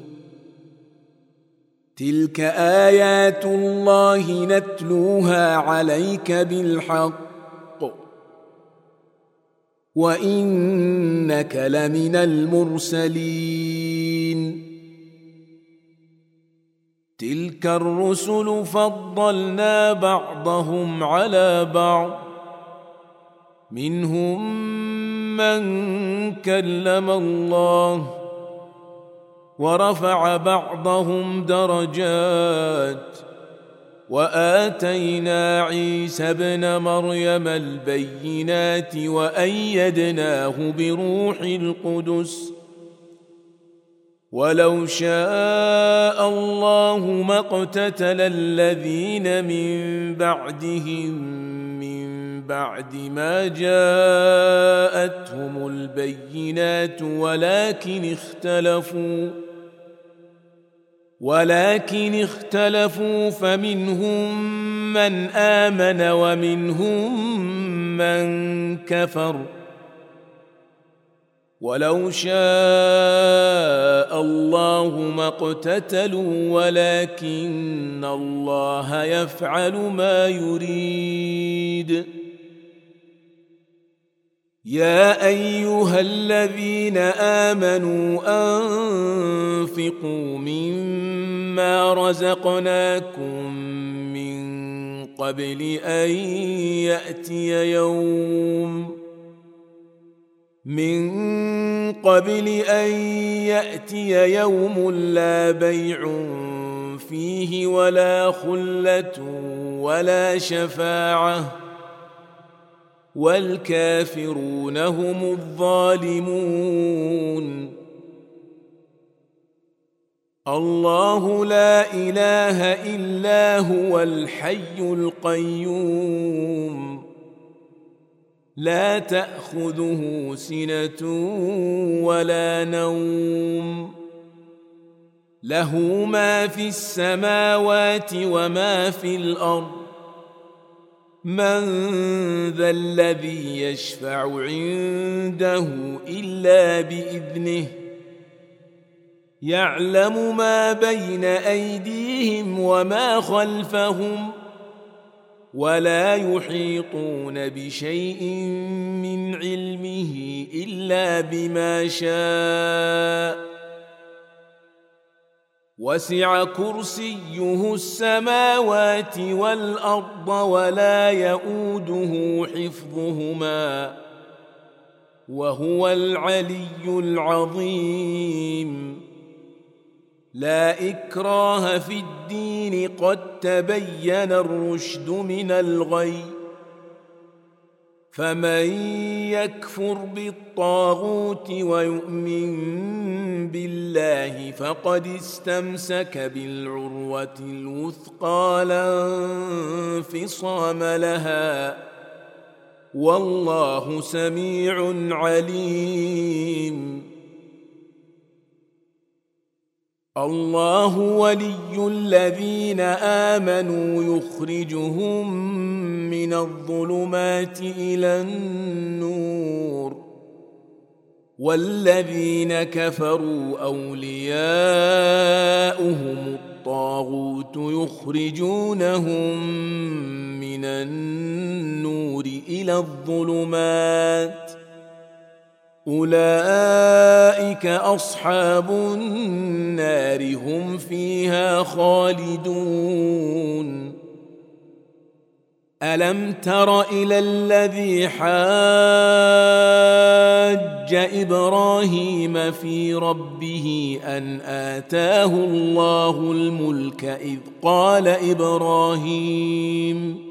تلك آيات الله نتلوها عليك بالحق وإنك لمن المرسلين تلك الرسل فضلنا بعضهم على بعض منهم من كلم الله ورفع بعضهم درجات وآتينا عيسى ابن مريم البينات وأيدناه بروح القدس ولو شاء الله ما اقتتل الذين من بعدهم من بعد ما جاءتهم البينات ولكن اختلفوا ولكن اختلفوا فمنهم من آمن ومنهم من كفر ولو شاء الله ما اقتتلوا ولكن الله يفعل ما يريد يا أيها الذين آمنوا أنفقوا مما رزقناكم من قبل أن يأتي يوم من قبل أن يأتي يوم لا بيع فيه ولا خلة ولا شفاعة والكافرون هم الظالمون الله لا إله إلا هو الحي القيوم لا تأخذه سنة ولا نوم له ما في السماوات وما في الأرض من ذا الذي يشفع عنده إلا بإذنه يعلم ما بين أيديهم وما خلفهم ولا يحيطون بشيء من علمه إلا بما شاء وسع كرسيه السماوات والأرض ولا يؤوده حفظهما وهو العلي العظيم لا إكراه في الدين قد تبين الرشد من الغي فمن يكفر بالطاغوت ويؤمن بالله فقد استمسك بالعروة الوثقى لا انفصام لها والله سميع عليم الله ولي الذين آمنوا يخرجهم من الظلمات إلى النور والذين كفروا أولياؤهم الطاغوت يخرجونهم من النور إلى الظلمات أولئك أصحاب النار هم فيها خالدون ألم تر إلى الذي حاج إبراهيم في ربه أن آتاه الله الملك إذ قال إبراهيم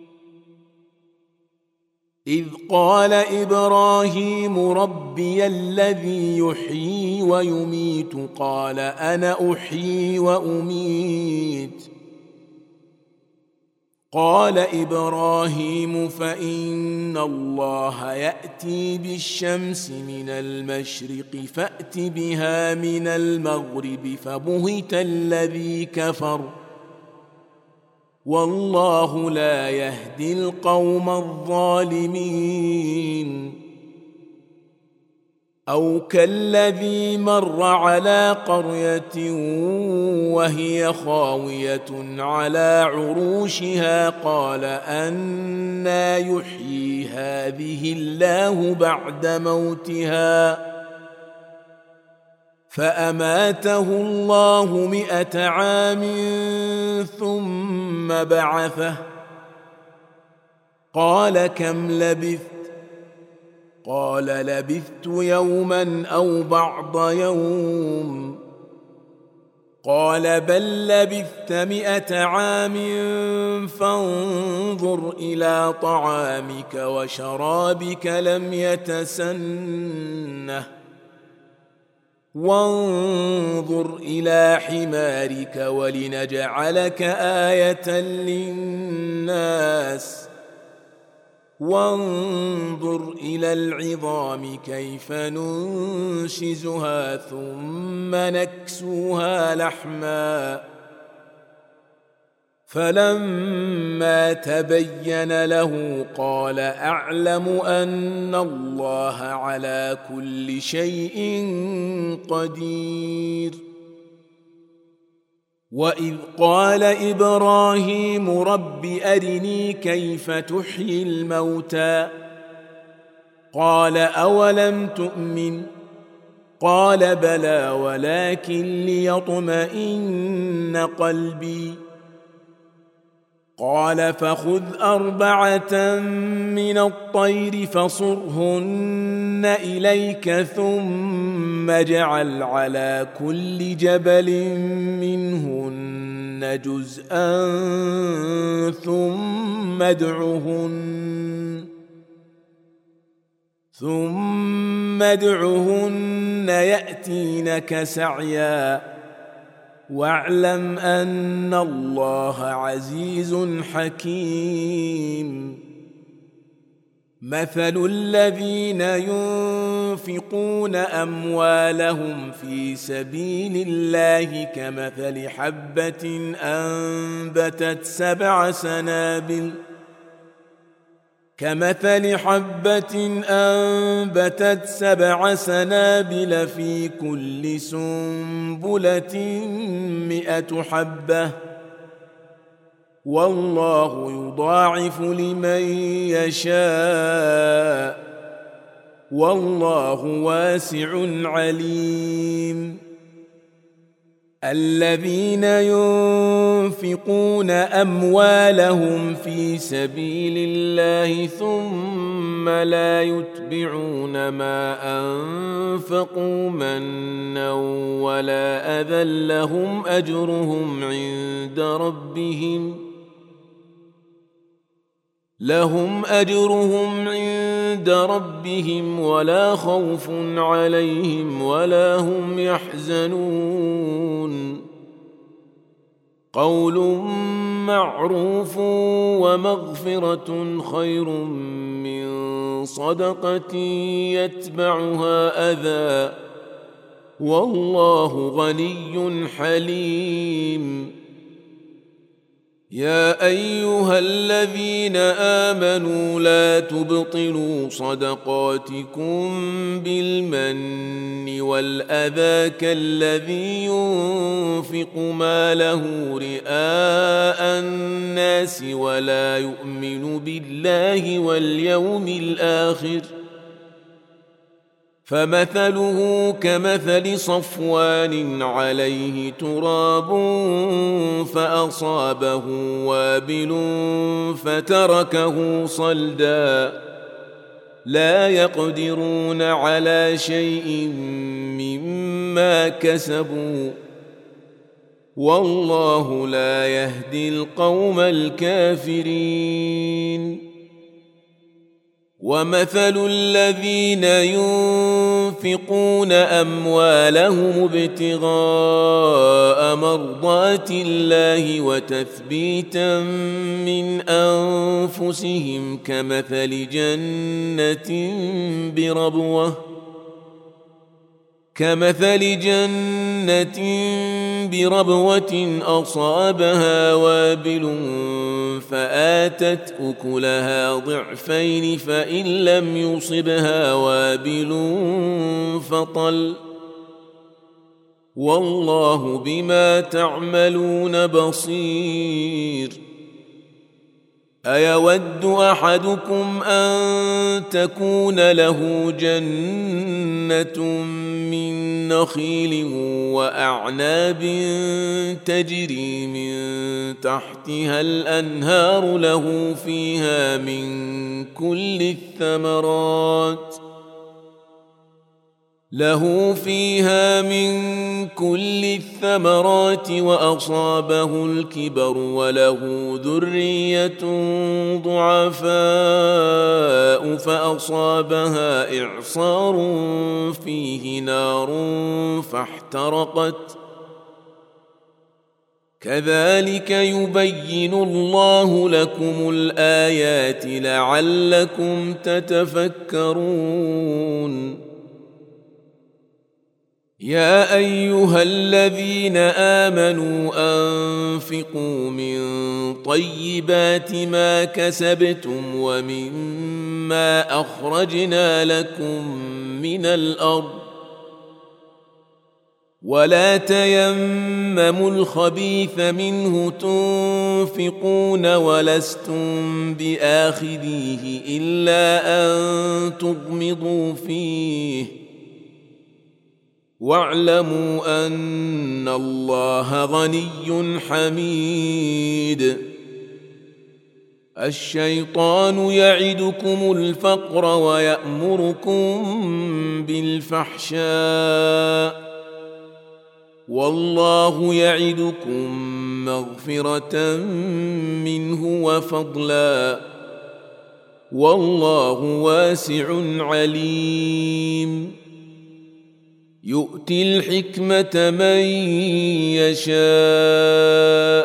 إذ قال إبراهيم ربي الذي يحيي ويميت قال أنا أحيي وأميت قال إبراهيم فإن الله يأتي بالشمس من المشرق فأت بها من المغرب فبهت الذي كفر والله لا يهدي القوم الظالمين أو كالذي مر على قرية وهي خاوية على عروشها قال أنى يحيي هذه الله بعد موتها فأماته الله مئة عام ثم بعثه قال كم لبثت قال لبثت يوما أو بعض يوم قال بل لبثت مئة عام فانظر إلى طعامك وشرابك لم يتسنه وانظر إلى حمارك ولنجعلك آية للناس وانظر إلى العظام كيف ننشزها ثم نكسوها لحما فلما تبين له قال أعلم أن الله على كل شيء قدير وإذ قال إبراهيم رب أرني كيف تحيي الموتى قال أولم تؤمن قال بلى ولكن ليطمئن قلبي قال فخذ أربعة من الطير فصرهن إليك ثم اجعل على كل جبل منهن جزءا ثم ادعهن ثم ادعهن يأتينك سعيا واعلم أن الله عزيز حكيم مثل الذين ينفقون أموالهم في سبيل الله كمثل حبة أنبتت سبع سنابل كمثل حبة أنبتت سبع سنابل في كل سنبلة مئة حبة والله يضاعف لمن يشاء والله واسع عليم الذين ينفقون أموالهم في سبيل الله ثم لا يتبعون ما أنفقوا منا ولا أذى لهم أجرهم عند ربهم لهم أجرهم عند ربهم ولا خوف عليهم ولا هم يحزنون قول معروف ومغفرة خير من صدقة يتبعها أذى والله غني حليم يا أيها الذين آمنوا لا تبطلوا صدقاتكم بالمن والأذى كالذي ينفق ماله رئاء الناس ولا يؤمن بالله واليوم الآخر فمثله كمثل صفوان عليه تراب فأصابه وابل فتركه صلدا لا يقدرون على شيء مما كسبوا والله لا يهدي القوم الكافرين. ومثل الذين ينفقون أموالهم ابتغاء مرضات الله وتثبيتا من أنفسهم كمثل جنة بربوة كمثل جنة بربوة أصابها وابل فآتت أكلها ضعفين فإن لم يصبها وابل فطل والله بما تعملون بصير. أيود أحدكم أن تكون له جنة من نخيل وأعناب تجري من تحتها الأنهار له فيها من كل الثمرات له فيها من كل الثمرات وأصابه الكبر وله ذرية ضعفاء فأصابها إعصار فيه نار فاحترقت كذلك يبين الله لكم الآيات لعلكم تتفكرون. يا أيها الذين آمنوا أنفقوا من طيبات ما كسبتم ومما أخرجنا لكم من الأرض ولا تيمموا الخبيث منه تنفقون ولستم بآخذيه إلا أن تغمضوا فيه واعلموا أن الله غني حميد. الشيطان يعدكم الفقر ويأمركم بالفحشاء والله يعدكم مغفرة منه وفضلا والله واسع عليم. يؤتي الحكمة من يشاء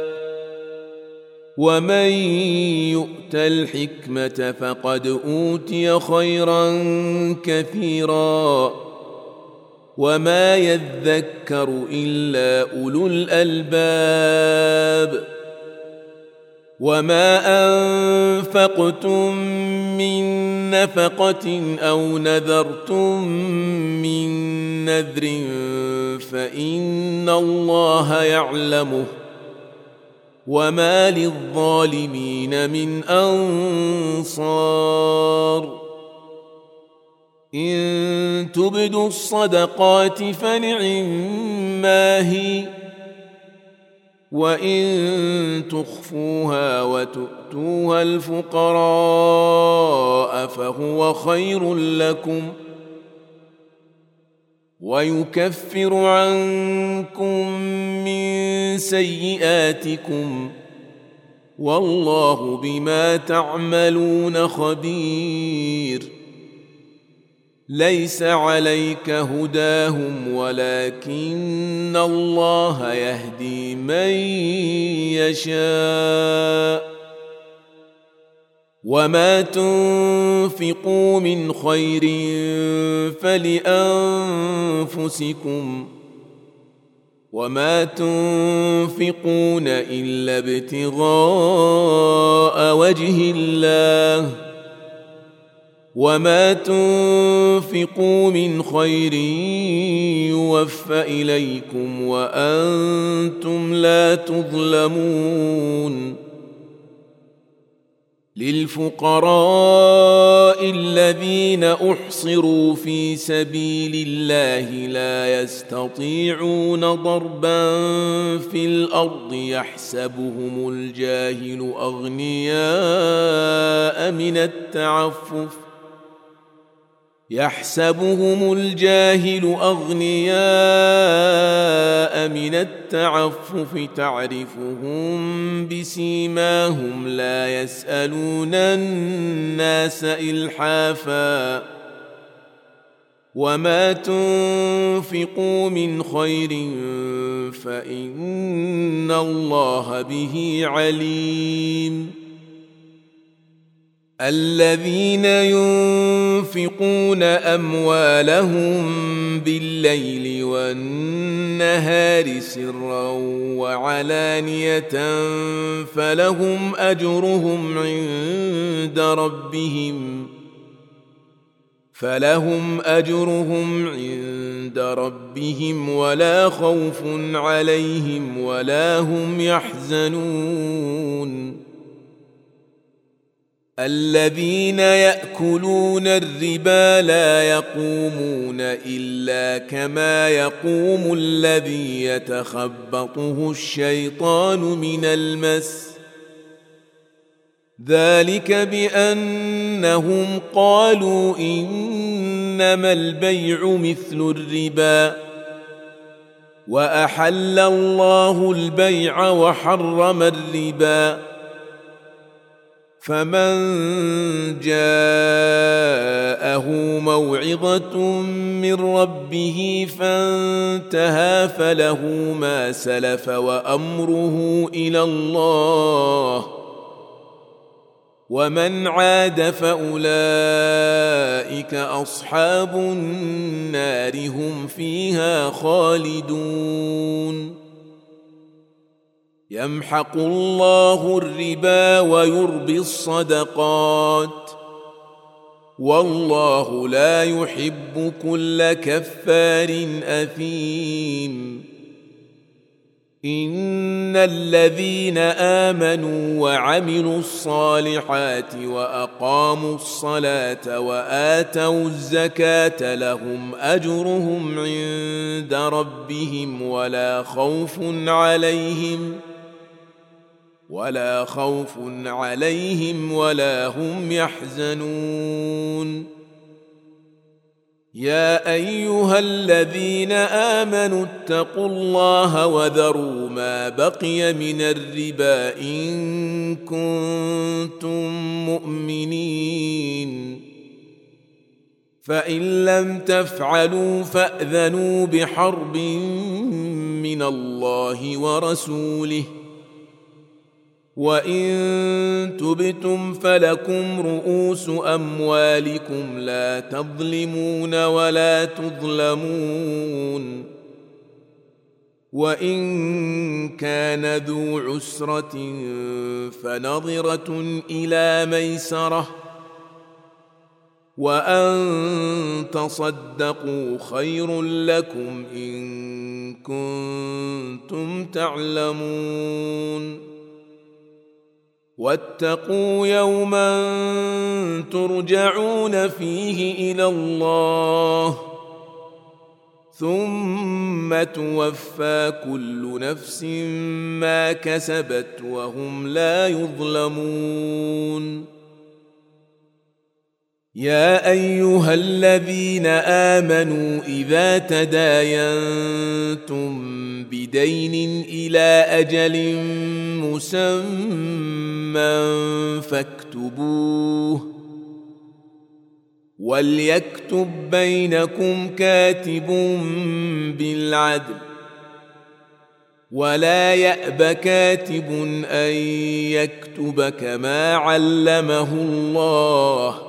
ومن يؤت الحكمة فقد أوتي خيرا كثيرا وما يذكر إلا أولو الألباب. وما أنفقتم من نفقة أو نذرتم من نذر فإن الله يعلمه وما للظالمين من أنصار. إن تبدوا الصدقات فنعما هي وإن تخفوها وتؤتوها الفقراء فهو خير لكم ويكفر عنكم من سيئاتكم والله بما تعملون خبير. ليس عليك هداهم ولكن الله يهدي من يشاء وما تنفقوا من خير فلأنفسكم وما تنفقون إلا ابتغاء وجه الله وما تنفقوا من خير يوفى إليكم وأنتم لا تظلمون. للفقراء الذين أحصروا في سبيل الله لا يستطيعون ضربا في الأرض يحسبهم الجاهل أغنياء من التعفف يحسبهم الجاهل أغنياء من التعفف تعرفهم بسيماهم لا يسألون الناس إلحافا وما تنفقوا من خير فإن الله به عليم الذين ينفقون أموالهم بالليل والنهار سرا وعلانية فلهم أجرهم عند ربهم فلهم أجرهم عند ربهم ولا خوف عليهم ولا هم يحزنون الذين يأكلون الربا لا يقومون إلا كما يقوم الذي يتخبطه الشيطان من المس ذلك بأنهم قالوا إنما البيع مثل الربا وأحل الله البيع وحرم الربا فمن جاءه موعظة من ربه فانتهى فله ما سلف وأمره إلى الله ومن عاد فأولئك أصحاب النار هم فيها خالدون يمحق الله الربا ويربي الصدقات والله لا يحب كل كفار أثيم إن الذين آمنوا وعملوا الصالحات وأقاموا الصلاة وآتوا الزكاة لهم أجرهم عند ربهم ولا خوف عليهم ولا خوف عليهم ولا هم يحزنون يا أيها الذين آمنوا اتقوا الله وذروا ما بقي من الربا إن كنتم مؤمنين فإن لم تفعلوا فأذنوا بحرب من الله ورسوله وإن تبتم فلكم رؤوس أموالكم لا تظلمون ولا تظلمون وإن كان ذو عسرة فنظرة إلى ميسرة وأن تصدقوا خير لكم إن كنتم تعلمون واتقوا يوما ترجعون فيه إلى الله ثم توفى كل نفس ما كسبت وهم لا يظلمون يا أيها الذين آمنوا إذا تداينتم بدين إلى أجل مسمى فاكتبوه وليكتب بينكم كاتب بالعدل ولا يأب كاتب أن يكتب كما علمه الله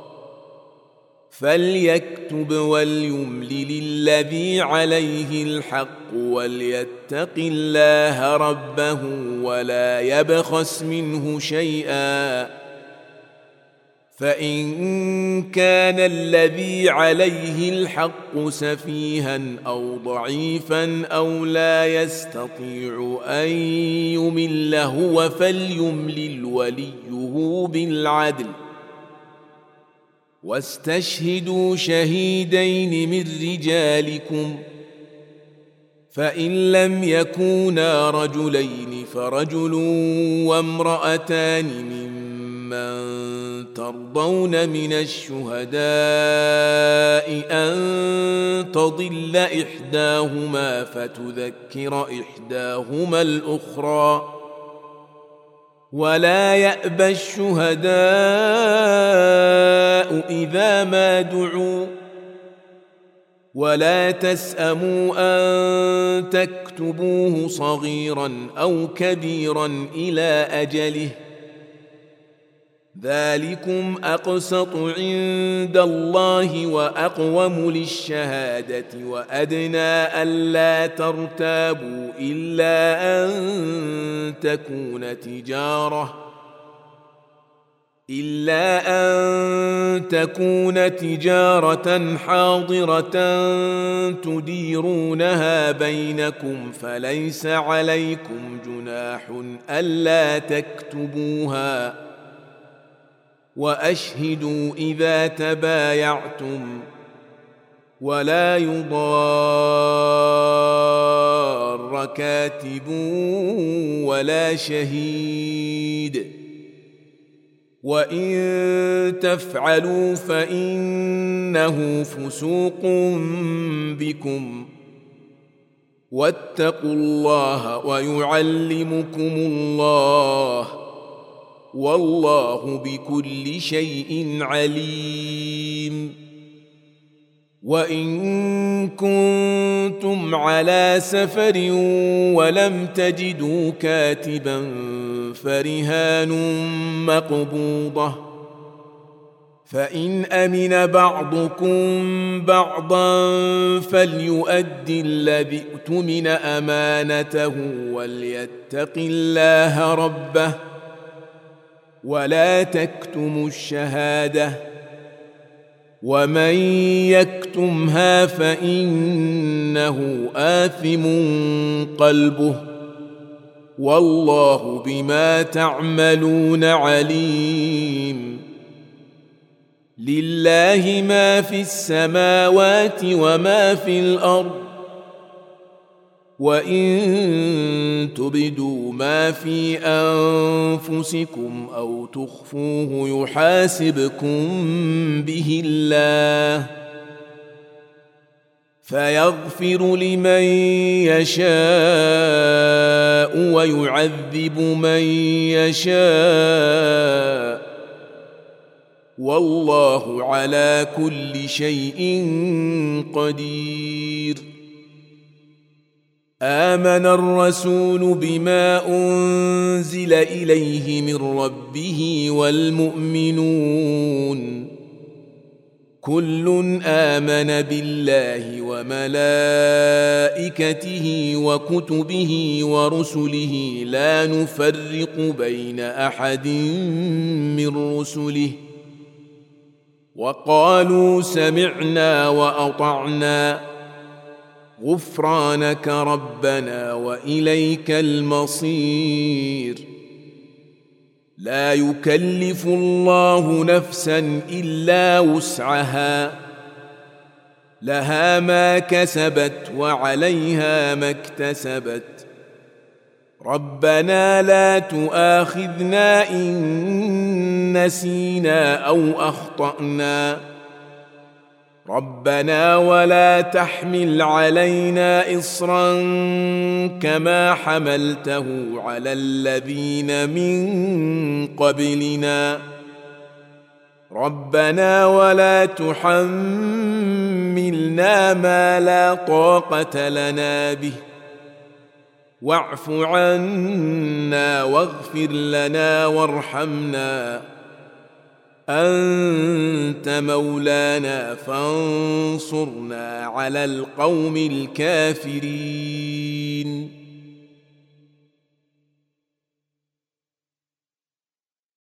فليكتب وليملل الذي عليه الحق وليتق الله ربه ولا يبخس منه شيئا فإن كان الذي عليه الحق سفيها أو ضعيفا أو لا يستطيع أن يمل هو فليملل وليه واقتلوه بالعدل واستشهدوا شهيدين من رجالكم فإن لم يكونا رجلين فرجل وامرأتان ممن ترضون من الشهداء أن تضل إحداهما فتذكر إحداهما الأخرى ولا يأبى الشهداء إذا ما دعوا ولا تسأموا أن تكتبوه صغيرا أو كبيرا إلى أجله ذلكم أقسط عند الله وأقوم للشهادة وأدنى ألا ترتابوا إلا أن تكون تجارة إلا أن تكون تجارة حاضرة تديرونها بينكم فليس عليكم جناح ألا تكتبوها وأشهدوا إذا تبايعتم ولا يضار كاتب ولا شهيد وإن تفعلوا فإنه فسوق بكم واتقوا الله ويعلمكم الله والله بكل شيء عليم وإن كنتم على سفر ولم تجدوا كاتبا فرهان مقبوضة فإن أمن بعضكم بعضا فليؤد الذي اؤتمن أمانته وليتق الله ربه ولا تكتموا الشهادة ومن يكتمها فإنه آثم قلبه والله بما تعملون عليم لله ما في السماوات وما في الأرض وإن تبدوا ما في أنفسكم أو تخفوه يحاسبكم به الله فيغفر لمن يشاء ويعذب من يشاء والله على كل شيء قدير آمن الرسول بما أنزل إليه من ربه والمؤمنون كل آمن بالله وملائكته وكتبه ورسله لا نفرق بين أحد من رسله وقالوا سمعنا وأطعنا غفرانك ربنا وإليك المصير لا يكلف الله نفسا إلا وسعها لها ما كسبت وعليها ما اكتسبت ربنا لا تؤاخذنا إن نسينا أو أخطأنا ربنا ولا تحمل علينا إصرا كما حملته على الذين من قبلنا ربنا ولا تحملنا ما لا طاقة لنا به واعف عنا واغفر لنا وارحمنا أنت مولانا فانصرنا على القوم الكافرين